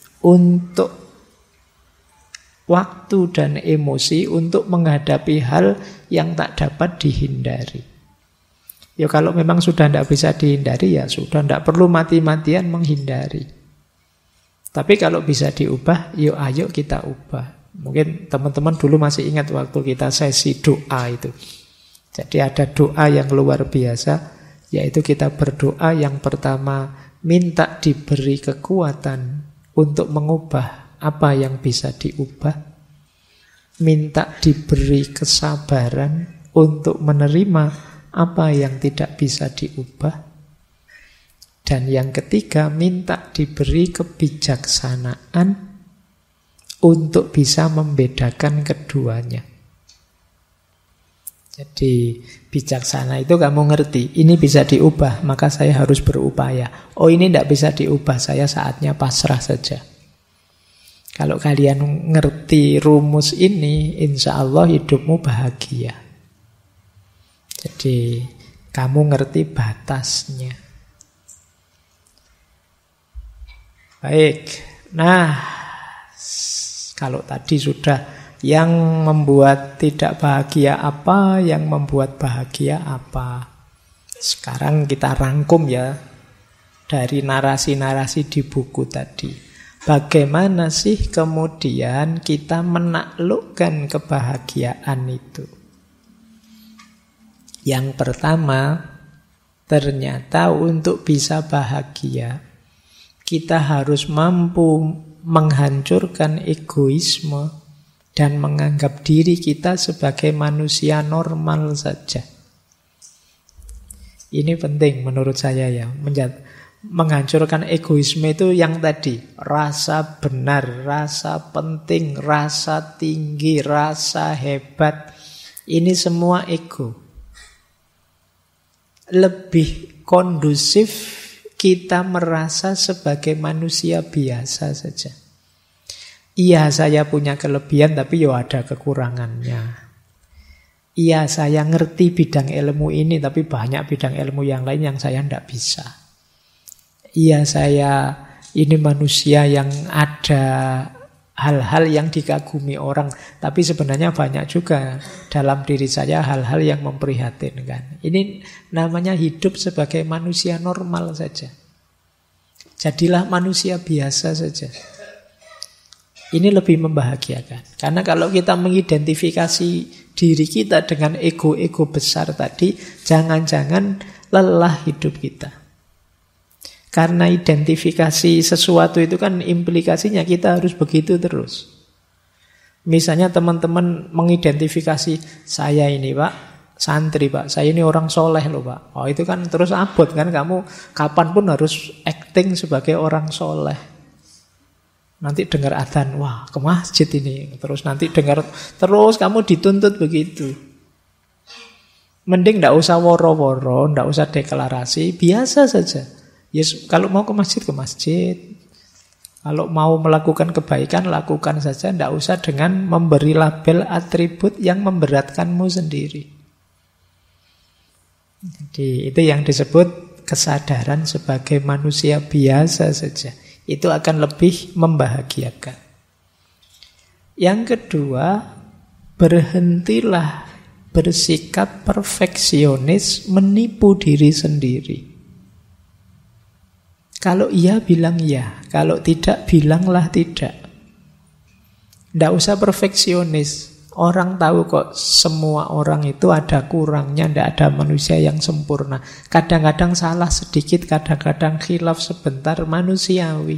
A: dan emosi untuk menghadapi hal yang tak dapat dihindari. Ya kalau memang sudah tidak bisa dihindari, ya sudah, tidak perlu mati-matian menghindari. Tapi kalau bisa diubah, yuk ayo kita ubah. Mungkin teman-teman dulu masih ingat waktu kita sesi doa itu. Jadi ada doa yang luar biasa, Yaitu kita berdoa yang pertama, minta diberi kekuatan untuk mengubah apa yang bisa diubah. Minta diberi kesabaran untuk menerima apa yang tidak bisa diubah. Dan yang ketiga, minta diberi kebijaksanaan untuk bisa membedakan keduanya. Jadi bijaksana itu kamu ngerti, ini bisa diubah, maka saya harus berupaya. Oh, ini tidak bisa diubah, saya saatnya pasrah saja. Kalau kalian ngerti rumus ini, insya Allah hidupmu bahagia. Jadi kamu ngerti batasnya. Baik, nah kalau tadi sudah yang membuat tidak bahagia apa, yang membuat bahagia apa. Sekarang kita rangkum ya dari narasi-narasi di buku tadi. Bagaimana sih kemudian kita menaklukkan kebahagiaan itu? Yang pertama, ternyata untuk bisa bahagia kita harus mampu menghancurkan egoisme dan menganggap diri kita sebagai manusia normal saja. Ini penting menurut saya ya. Menghancurkan egoisme itu yang tadi. Rasa benar, rasa penting, rasa tinggi, rasa hebat. Ini semua ego. Lebih kondusif kita merasa sebagai manusia biasa saja. Iya, saya punya kelebihan, tapi ya ada kekurangannya. Iya, saya ngerti bidang ilmu ini, tapi banyak bidang ilmu yang lain yang saya tidak bisa. Iya, saya ini manusia yang ada hal-hal yang dikagumi orang, tapi sebenarnya banyak juga dalam diri saya hal-hal yang memprihatinkan. Ini namanya hidup sebagai manusia normal saja. Jadilah manusia biasa saja. Ini lebih membahagiakan. Karena kalau kita mengidentifikasi diri kita dengan ego-ego besar tadi, jangan-jangan lelah hidup kita. Karena identifikasi sesuatu itu kan implikasinya kita harus begitu terus. Misalnya teman-teman mengidentifikasi, saya ini Pak, santri Pak, saya ini orang soleh loh Pak. Oh itu kan terus abot kan, kamu kapanpun harus acting sebagai orang soleh. Nanti dengar adzan, wah ke masjid ini. Terus nanti dengar, terus kamu dituntut begitu. Mending tidak usah woro-woro, tidak usah deklarasi, biasa saja. Yes, kalau mau ke masjid, ke masjid. Kalau mau melakukan kebaikan, lakukan saja. Tidak usah dengan memberi label atribut yang memberatkanmu sendiri. Jadi itu yang disebut kesadaran sebagai manusia biasa saja. Itu akan lebih membahagiakan. Yang kedua, berhentilah bersikap perfeksionis, menipu diri sendiri. Kalau iya bilang iya, kalau tidak bilanglah tidak. Tidak usah perfeksionis. Orang tahu kok semua orang itu ada kurangnya, tidak ada manusia yang sempurna. Kadang-kadang salah sedikit, kadang-kadang khilaf sebentar, manusiawi.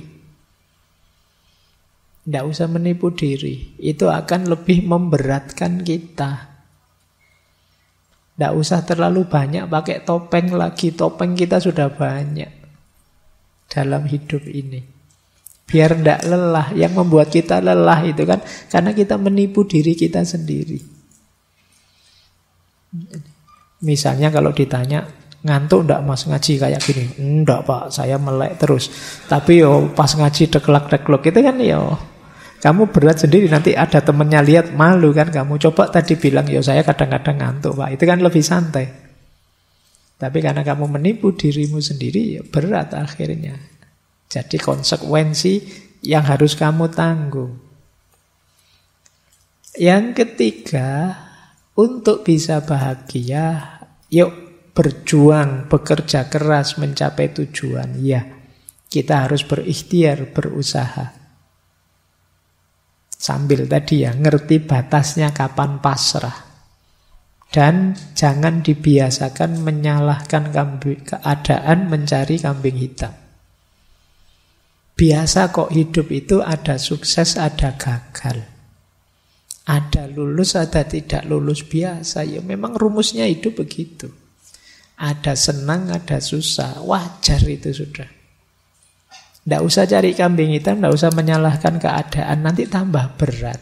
A: Tidak usah menipu diri. Itu akan lebih memberatkan kita. Tidak usah terlalu banyak pakai topeng lagi. Topeng kita sudah banyak dalam hidup ini. Biar tidak lelah. Yang membuat kita lelah itu kan karena kita menipu diri kita sendiri. Misalnya kalau ditanya, ngantuk enggak mas ngaji kayak gini? Enggak Pak, saya melek terus. Tapi pas ngaji deklak-deklok itu kan kamu berat sendiri, nanti ada temennya lihat malu kan kamu. Coba tadi bilang saya kadang-kadang ngantuk Pak, itu kan lebih santai. Tapi karena kamu menipu dirimu sendiri, berat akhirnya. Jadi konsekuensi yang harus kamu tanggung. Yang ketiga, untuk bisa bahagia, yuk berjuang, bekerja keras mencapai tujuan. Ya, kita harus berikhtiar, berusaha. Sambil tadi ngerti batasnya kapan pasrah. Dan jangan dibiasakan menyalahkan keadaan mencari kambing hitam. Biasa kok hidup itu ada sukses, ada gagal. Ada lulus, ada tidak lulus, biasa. Ya memang rumusnya hidup begitu. Ada senang, ada susah. Wajar itu sudah. Tidak usah cari kambing hitam, tidak usah menyalahkan keadaan. Nanti tambah berat.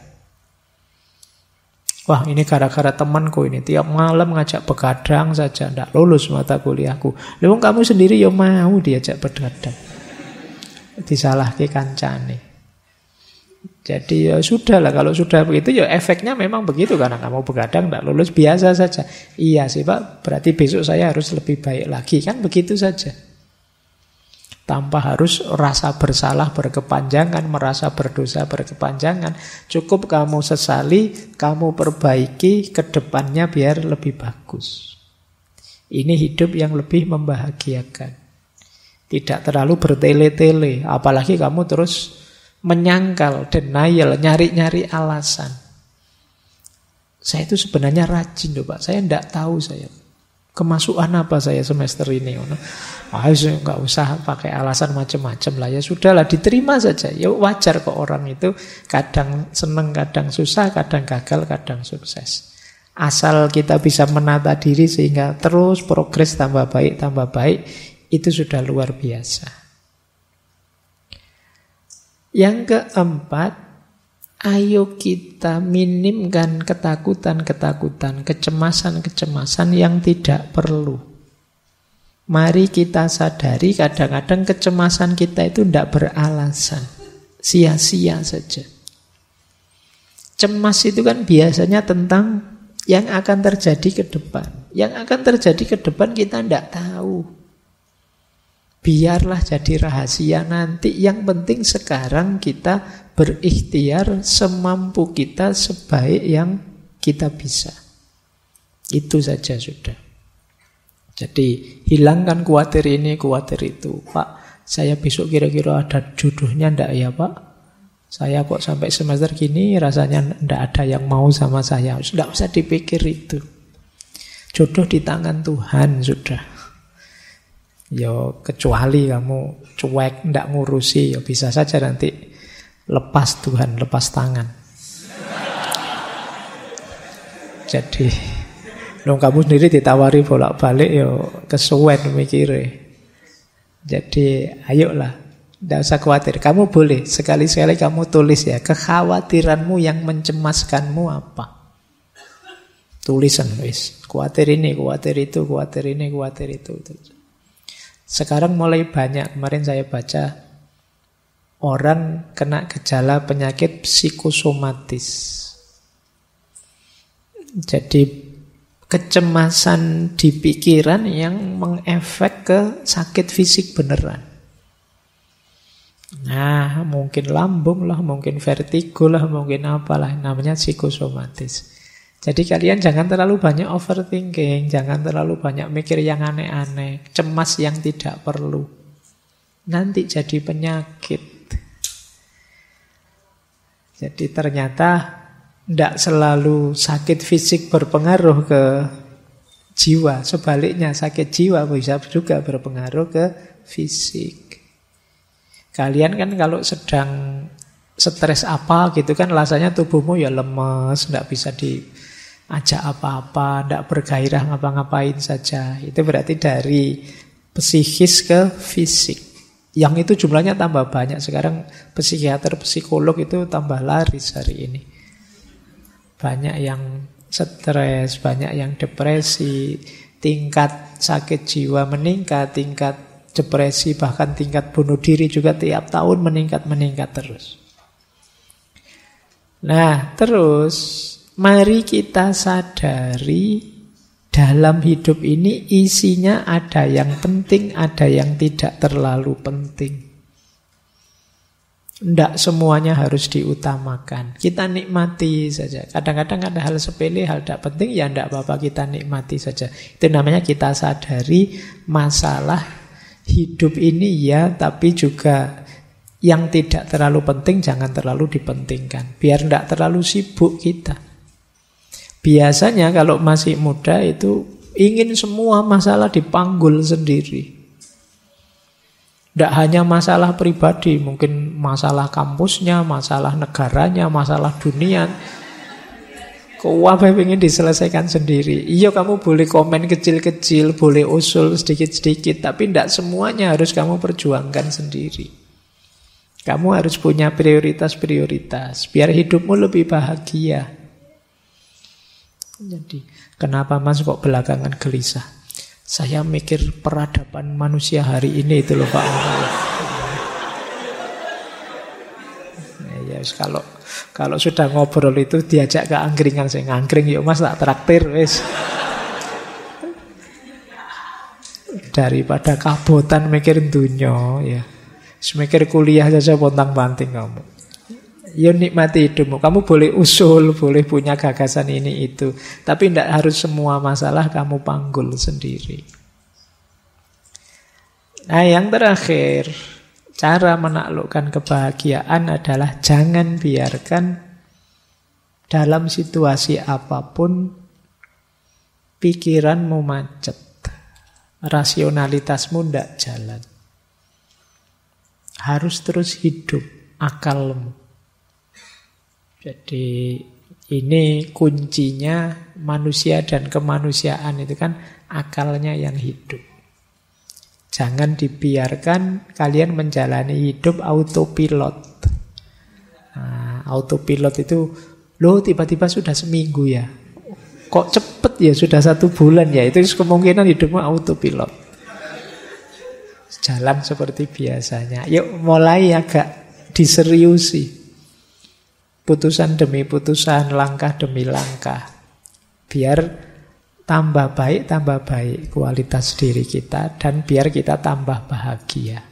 A: Wah, ini gara-gara temanku ini. Tiap malam ngajak begadang saja. Tidak lulus mata kuliahku. Lalu kamu sendiri ya mau diajak begadang. Disalahke kancane. Jadi ya sudah lah. Kalau sudah begitu ya efeknya memang begitu. Karena kamu begadang tidak lulus, biasa saja. Iya sih Pak, berarti besok saya harus lebih baik lagi. Kan begitu saja. Tanpa harus rasa bersalah berkepanjangan, merasa berdosa berkepanjangan. Cukup kamu sesali, kamu perbaiki ke depannya biar lebih bagus. Ini hidup yang lebih membahagiakan. Tidak terlalu bertele-tele. Apalagi kamu terus menyangkal, denial, nyari-nyari alasan. Saya itu sebenarnya rajin loh Pak. Saya tidak tahu saya. Kemasukan apa saya semester ini? Nggak usah pakai alasan macam-macam lah. Ya sudahlah, diterima saja. Ya wajar kok orang itu kadang seneng, kadang susah, kadang gagal, kadang sukses. Asal kita bisa menata diri sehingga terus progres tambah baik, itu sudah luar biasa. Yang keempat, ayo kita minimkan ketakutan-ketakutan, kecemasan-kecemasan yang tidak perlu. Mari kita sadari kadang-kadang kecemasan kita itu tidak beralasan. Sia-sia saja. Cemas itu kan biasanya tentang yang akan terjadi ke depan. Yang akan terjadi ke depan kita tidak tahu. Biarlah jadi rahasia nanti. Yang penting sekarang kita berikhtiar semampu kita, sebaik yang kita bisa. Itu saja sudah. Jadi hilangkan khawatir ini, khawatir itu. Pak, saya besok kira-kira ada jodohnya enggak ya Pak? Saya kok sampai semester gini rasanya enggak ada yang mau sama saya. Sudah usah dipikir itu. Jodoh di tangan Tuhan sudah. Ya kecuali kamu cuek, enggak ngurusi, ya bisa saja nanti lepas Tuhan, lepas tangan. Jadi kamu sendiri ditawari bolak-balik ya kesuwen mikire. Jadi ayolah, tidak usah khawatir. Kamu boleh sekali-sekali kamu tulis ya kekhawatiranmu yang mencemaskanmu apa. Tulisan wis. Khawatir ini, khawatir itu, khawatir ini, khawatir itu. Sekarang mulai banyak, kemarin saya baca orang kena gejala penyakit psikosomatis. Jadi kecemasan di pikiran yang mengefek ke sakit fisik beneran. Nah, mungkin lambung lah, mungkin vertigo lah, mungkin apalah, namanya psikosomatis. Jadi kalian jangan terlalu banyak overthinking, jangan terlalu banyak mikir yang aneh-aneh, cemas yang tidak perlu. Nanti jadi penyakit. Jadi ternyata tidak selalu sakit fisik berpengaruh ke jiwa. Sebaliknya sakit jiwa bisa juga berpengaruh ke fisik. Kalian kan kalau sedang stres apa gitu kan rasanya tubuhmu ya lemes, tidak bisa diajak apa-apa, tidak bergairah ngapa-ngapain saja. Itu berarti dari psikis ke fisik. Yang itu jumlahnya tambah banyak. Sekarang psikiater, psikolog itu tambah laris hari ini. Banyak yang stres, banyak yang depresi, tingkat sakit jiwa meningkat, tingkat depresi bahkan tingkat bunuh diri juga tiap tahun meningkat terus. Nah, terus mari kita sadari dalam hidup ini isinya ada yang penting, ada yang tidak terlalu penting. Tidak semuanya harus diutamakan. Kita nikmati saja. Kadang-kadang ada hal sepele, hal tidak penting, ya tidak apa-apa, kita nikmati saja. Itu namanya kita sadari masalah hidup ini ya, tapi juga yang tidak terlalu penting jangan terlalu dipentingkan. Biar tidak terlalu sibuk kita. Biasanya kalau masih muda itu ingin semua masalah dipanggul sendiri. Tidak hanya masalah pribadi, mungkin masalah kampusnya, masalah negaranya, masalah dunia. Apa yang ingin diselesaikan sendiri. Iya, kamu boleh komen kecil-kecil, boleh usul sedikit-sedikit, tapi tidak semuanya harus kamu perjuangkan sendiri. Kamu harus punya prioritas-prioritas biar hidupmu lebih bahagia. Jadi, kenapa Mas kok belakangan gelisah? Saya mikir peradaban manusia hari ini itu loh Pak. Ya, kalau sudah ngobrol itu diajak ke angkringan, saya ngangkring yuk Mas tak traktir wis. Daripada kabotan mikir dunya ya. Mikir kuliah saja pontang-panting kamu. Ya nikmati hidupmu. Kamu boleh usul, boleh punya gagasan ini itu, tapi tidak harus semua masalah kamu panggul sendiri. Nah, yang terakhir, cara menaklukkan kebahagiaan adalah jangan biarkan dalam situasi apapun pikiranmu macet, rasionalitasmu tidak jalan. Harus terus hidup akalmu. Jadi ini kuncinya manusia dan kemanusiaan itu kan akalnya yang hidup. Jangan dibiarkan kalian menjalani hidup autopilot. Nah, autopilot itu, loh tiba-tiba sudah seminggu ya. Kok cepet ya, sudah 1 bulan ya. Itu kemungkinan hidupmu autopilot. Jalan seperti biasanya. Yuk mulai agak diseriusi. Putusan demi putusan, langkah demi langkah. Biar tambah baik kualitas diri kita, dan biar kita tambah bahagia.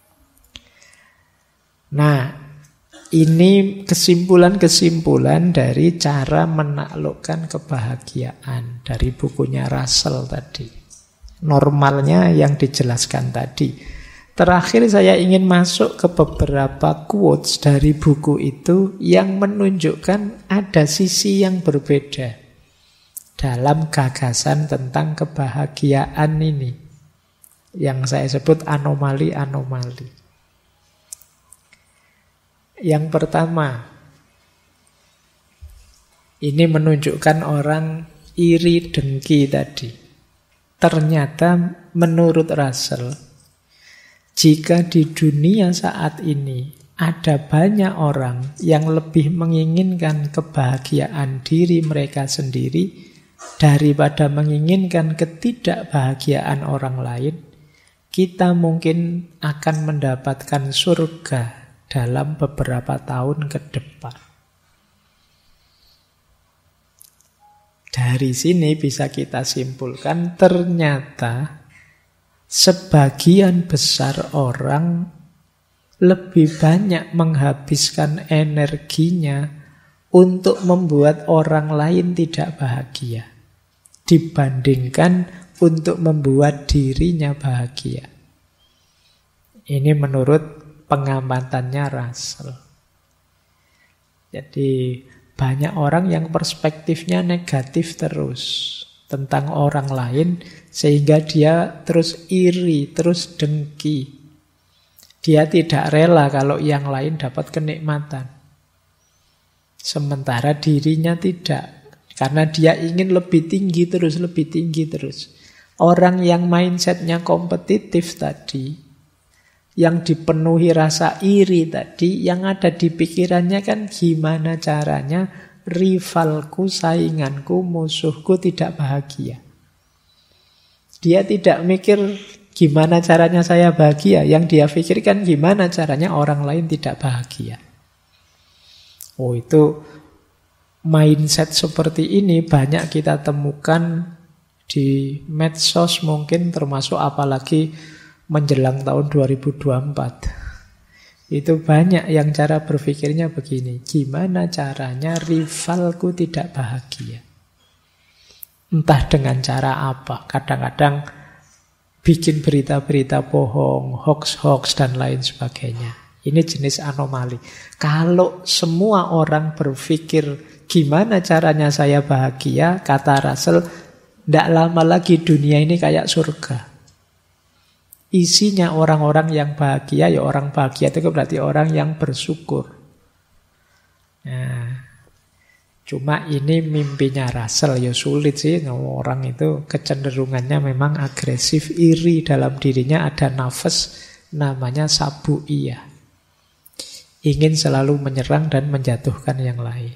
A: Nah, ini kesimpulan-kesimpulan dari cara menaklukkan kebahagiaan dari bukunya Russell tadi. Normalnya yang dijelaskan tadi. Terakhir saya ingin masuk ke beberapa quotes dari buku itu yang menunjukkan ada sisi yang berbeda dalam gagasan tentang kebahagiaan ini, yang saya sebut anomali-anomali. Yang pertama, ini menunjukkan orang iri dengki tadi. Ternyata menurut Russell, jika di dunia saat ini ada banyak orang yang lebih menginginkan kebahagiaan diri mereka sendiri daripada menginginkan ketidakbahagiaan orang lain, kita mungkin akan mendapatkan surga dalam beberapa tahun ke depan. Dari sini bisa kita simpulkan ternyata sebagian besar orang lebih banyak menghabiskan energinya untuk membuat orang lain tidak bahagia dibandingkan untuk membuat dirinya bahagia. Ini menurut pengamatannya Russell. Jadi banyak orang yang perspektifnya negatif terus tentang orang lain, sehingga dia terus iri, terus dengki. Dia tidak rela kalau yang lain dapat kenikmatan. Sementara dirinya tidak, karena dia ingin lebih tinggi terus, lebih tinggi terus. Orang yang mindsetnya kompetitif tadi, yang dipenuhi rasa iri tadi, yang ada di pikirannya kan gimana caranya rivalku, sainganku, musuhku tidak bahagia. Dia tidak mikir gimana caranya saya bahagia. Yang dia pikirkan gimana caranya orang lain tidak bahagia. Oh, itu mindset seperti ini banyak kita temukan di medsos mungkin, termasuk apalagi menjelang tahun 2024. Itu banyak yang cara berpikirnya begini, gimana caranya rivalku tidak bahagia. Entah dengan cara apa, kadang-kadang bikin berita-berita bohong, hoax-hoax dan lain sebagainya. Ini jenis anomali. Kalau semua orang berpikir Gimana caranya saya bahagia? Kata Russell, tidak lama lagi dunia ini kayak surga. Isinya orang-orang yang bahagia, ya orang bahagia itu berarti orang yang bersyukur. Nah, cuma ini mimpinya Russell, ya sulit sih. Orang itu kecenderungannya memang agresif, iri, dalam dirinya ada nafas namanya sabu'iyah. Ingin selalu menyerang dan menjatuhkan yang lain.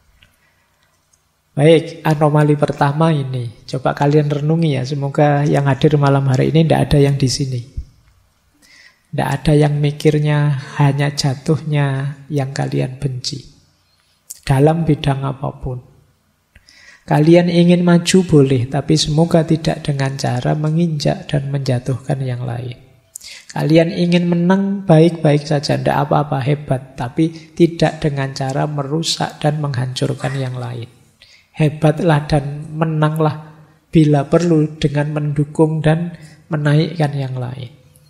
A: Baik, anomali pertama ini. Coba kalian renungi ya. Semoga yang hadir malam hari ini tidak ada yang di sini. Tidak ada yang mikirnya hanya jatuhnya yang kalian benci. Dalam bidang apapun. Kalian ingin maju boleh, tapi semoga tidak dengan cara menginjak dan menjatuhkan yang lain. Kalian ingin menang baik-baik saja, tidak apa-apa, hebat. Tapi tidak dengan cara merusak dan menghancurkan yang lain. Hebatlah dan menanglah bila perlu dengan mendukung dan menaikkan yang lain.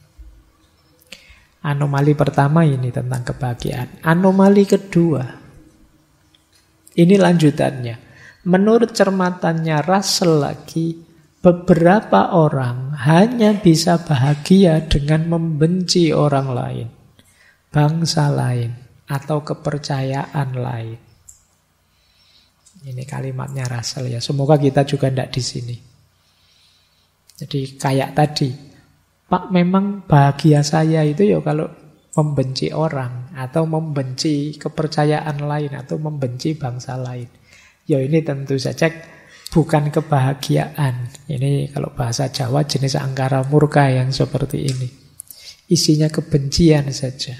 A: Anomali pertama ini tentang kebahagiaan. Anomali kedua, ini lanjutannya. Menurut cermatannya Russell lagi, beberapa orang hanya bisa bahagia dengan membenci orang lain, bangsa lain, atau kepercayaan lain. Ini kalimatnya Russell ya. Semoga kita juga tidak di sini. Jadi kayak tadi, Pak, memang bahagia saya itu ya kalau membenci orang, atau membenci kepercayaan lain, atau membenci bangsa lain. Ya ini tentu saja bukan kebahagiaan. Ini kalau bahasa Jawa jenis angkara murka yang seperti ini. Isinya kebencian saja.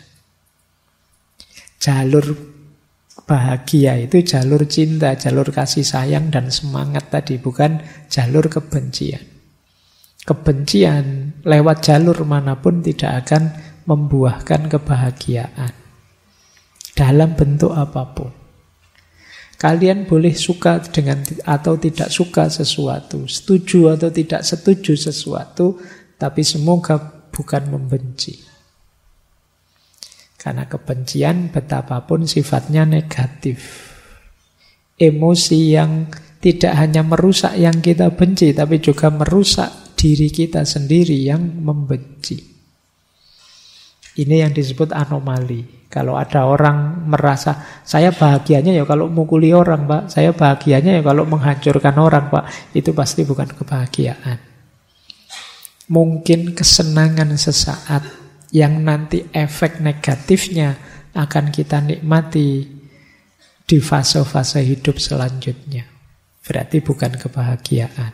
A: Jalur bahagia itu jalur cinta, jalur kasih sayang dan semangat tadi, bukan jalur kebencian. Kebencian lewat jalur manapun tidak akan membuahkan kebahagiaan dalam bentuk apapun. Kalian boleh suka dengan atau tidak suka sesuatu, setuju atau tidak setuju sesuatu, tapi semoga bukan membenci. Karena kebencian betapapun sifatnya negatif. Emosi yang tidak hanya merusak yang kita benci, tapi juga merusak diri kita sendiri yang membenci. Ini yang disebut anomali. Kalau ada orang merasa, saya bahagianya ya kalau mukuli orang, Pak. Saya bahagianya ya kalau menghancurkan orang, Pak. Itu pasti bukan kebahagiaan. Mungkin kesenangan sesaat yang nanti efek negatifnya akan kita nikmati di fase-fase hidup selanjutnya. Berarti bukan kebahagiaan.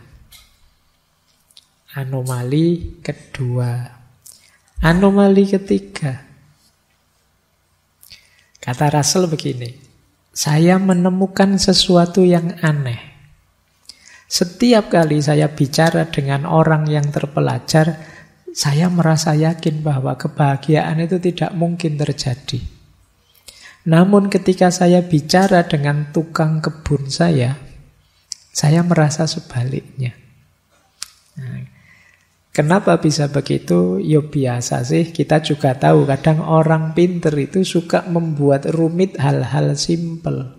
A: Anomali kedua. Anomali ketiga. Kata Russell begini, saya menemukan sesuatu yang aneh. Setiap kali saya bicara dengan orang yang terpelajar, saya merasa yakin bahwa kebahagiaan itu tidak mungkin terjadi. Namun ketika saya bicara dengan tukang kebun saya merasa sebaliknya. Nah, kenapa bisa begitu? Ya biasa sih, kita juga tahu kadang orang pinter itu suka membuat rumit hal-hal simpel.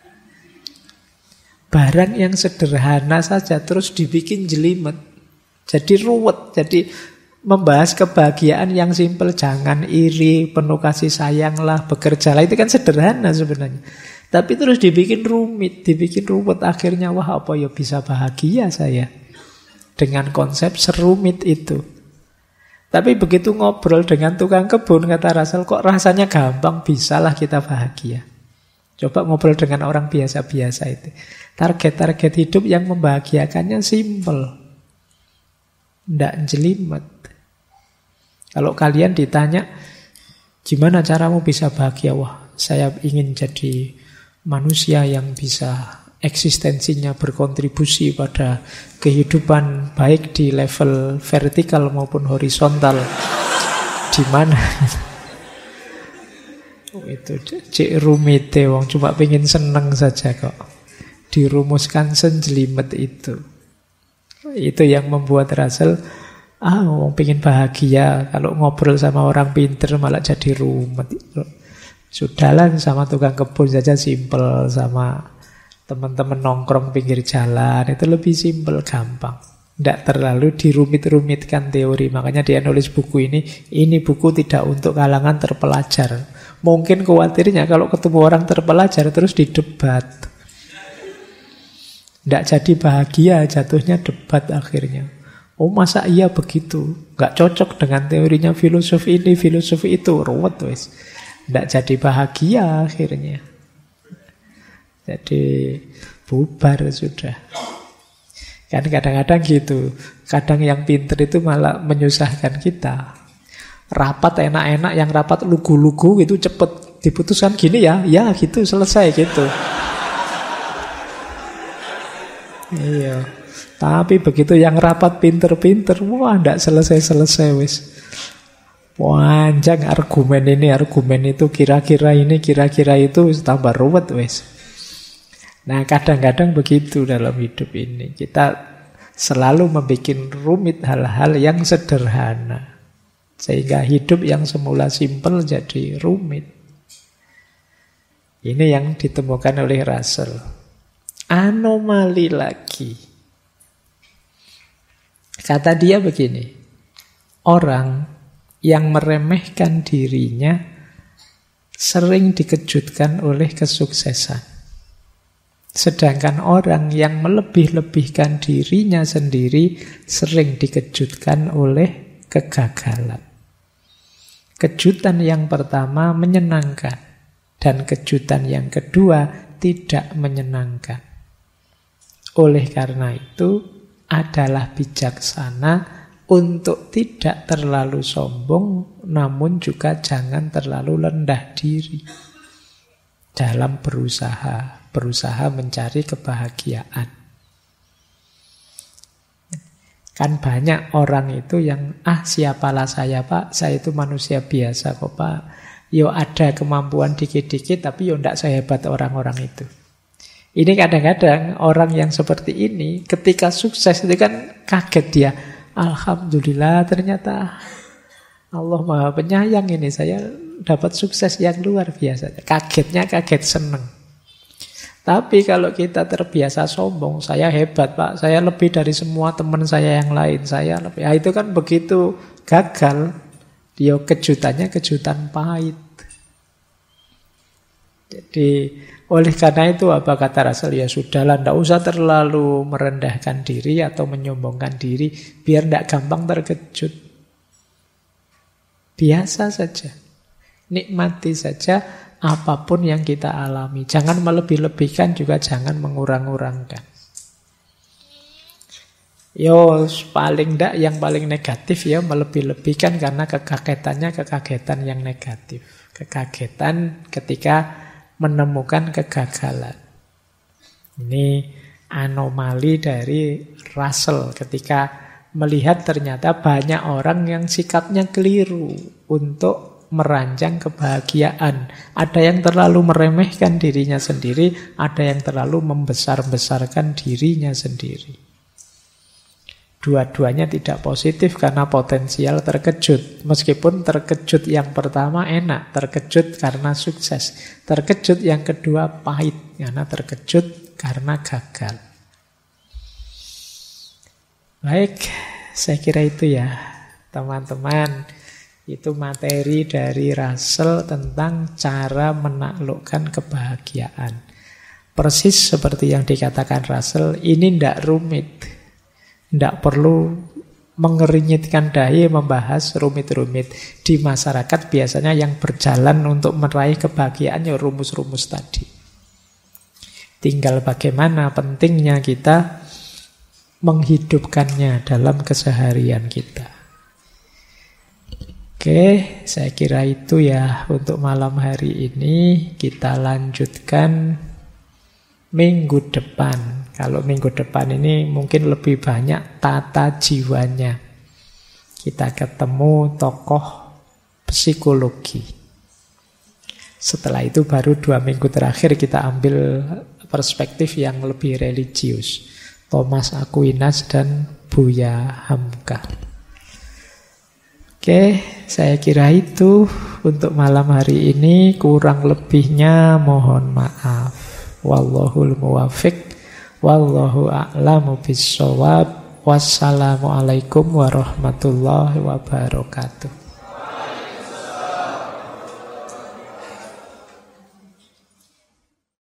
A: Barang yang sederhana saja terus dibikin jelimet. Jadi ruwet, jadi membahas kebahagiaan yang simpel, jangan iri, penuh kasih sayanglah, bekerjalah, itu kan sederhana sebenarnya. Tapi terus dibikin rumit, dibikin ruwet, akhirnya wah apa ya bisa bahagia saya dengan konsep serumit itu. Tapi begitu ngobrol dengan tukang kebun, kata Russell, kok rasanya gampang, bisalah kita bahagia. Coba ngobrol dengan orang biasa-biasa itu. Target-target hidup yang membahagiakannya simpel, tidak jelimet. Kalau kalian ditanya, gimana caramu bisa bahagia? Wah, saya ingin jadi manusia yang bisa eksistensinya berkontribusi pada kehidupan baik di level vertikal maupun horizontal. Di mana? Oh, itu cek rumit wong cuma pengen seneng saja kok. Dirumuskan senjelimet itu. Itu yang membuat Russell wong pengen bahagia, kalau ngobrol sama orang pinter malah jadi rumit. Sudahlah sama tukang kebun saja simpel, sama teman-teman nongkrong pinggir jalan, itu lebih simpel, gampang. Tidak terlalu dirumit-rumitkan teori. Makanya dia nulis buku ini buku tidak untuk kalangan terpelajar. Mungkin khawatirnya kalau ketemu orang terpelajar terus didebat. Tidak jadi bahagia, jatuhnya debat akhirnya. Oh masa iya begitu? Nggak cocok dengan teorinya filosofi ini, filosofi itu. Ruwet wes. Tidak jadi bahagia akhirnya. Jadi bubar sudah. Kan kadang-kadang gitu. Kadang yang pinter itu malah menyusahkan kita. Rapat enak-enak, yang rapat lugu-lugu itu cepet diputuskan gini ya gitu, selesai gitu. Iya. Tapi begitu yang rapat pinter-pinter, wah ndak selesai-selesai wis. Panjang argumen ini, argumen itu, kira-kira ini, kira-kira itu, tambah ruwet wis. Nah kadang-kadang begitu dalam hidup ini. Kita selalu membuat rumit hal-hal yang sederhana. Sehingga hidup yang semula simpel jadi rumit. Ini yang ditemukan oleh Russell. Anomali lagi. Kata dia begini. Orang yang meremehkan dirinya sering dikejutkan oleh kesuksesan. Sedangkan orang yang melebih-lebihkan dirinya sendiri sering dikejutkan oleh kegagalan. Kejutan yang pertama menyenangkan, dan kejutan yang kedua tidak menyenangkan. Oleh karena itu, adalah bijaksana untuk tidak terlalu sombong, namun juga jangan terlalu rendah diri dalam berusaha mencari kebahagiaan. Kan banyak orang itu yang, siapalah saya Pak, saya itu manusia biasa kok Pak. Yo ada kemampuan dikit-dikit, tapi yo ndak sehebat orang-orang itu. Ini kadang-kadang orang yang seperti ini, ketika sukses itu kan kaget dia. Alhamdulillah ternyata Allah Maha Penyayang ini, saya dapat sukses yang luar biasa. Kagetnya kaget seneng. Tapi kalau kita terbiasa sombong, saya hebat Pak, saya lebih dari semua teman saya yang lain, saya lebih. Itu kan begitu gagal, dia kejutannya kejutan pahit. Jadi oleh karena itu apa kata Russell? Ya sudahlah, tidak usah terlalu merendahkan diri atau menyombongkan diri, biar tidak gampang terkejut. Biasa saja, nikmati saja apapun yang kita alami. Jangan melebih-lebihkan, juga jangan mengurang-urangkan. Yang paling negatif ya melebih-lebihkan, karena kekagetannya kekagetan yang negatif. Kekagetan ketika menemukan kegagalan. Ini anomali dari Russell ketika melihat ternyata banyak orang yang sikapnya keliru untuk merancang kebahagiaan. Ada yang terlalu meremehkan dirinya sendiri, ada yang terlalu membesar-besarkan dirinya sendiri. Dua-duanya tidak positif karena potensial terkejut. Meskipun terkejut yang pertama enak, terkejut karena sukses. Terkejut yang kedua pahit, karena terkejut karena gagal. Baik, saya kira itu ya teman-teman. Itu materi dari Russell tentang cara menaklukkan kebahagiaan. Persis seperti yang dikatakan Russell, ini tidak rumit. Tidak perlu mengerinyitkan dahi membahas rumit-rumit. Di masyarakat biasanya yang berjalan untuk meraih kebahagiaan ya rumus-rumus tadi. Tinggal bagaimana pentingnya kita menghidupkannya dalam keseharian kita. Oke, saya kira itu ya untuk malam hari ini. Kita lanjutkan minggu depan. Kalau minggu depan ini mungkin lebih banyak tata jiwanya. Kita ketemu tokoh psikologi. Setelah itu baru 2 minggu terakhir kita ambil perspektif yang lebih religius. Thomas Aquinas dan Buya Hamka. Oke, saya kira itu untuk malam hari ini. Kurang lebihnya mohon maaf. Wallahul muwafiq. Wallahu a'lamu bissawab. Wassalamualaikum warahmatullahi wabarakatuh.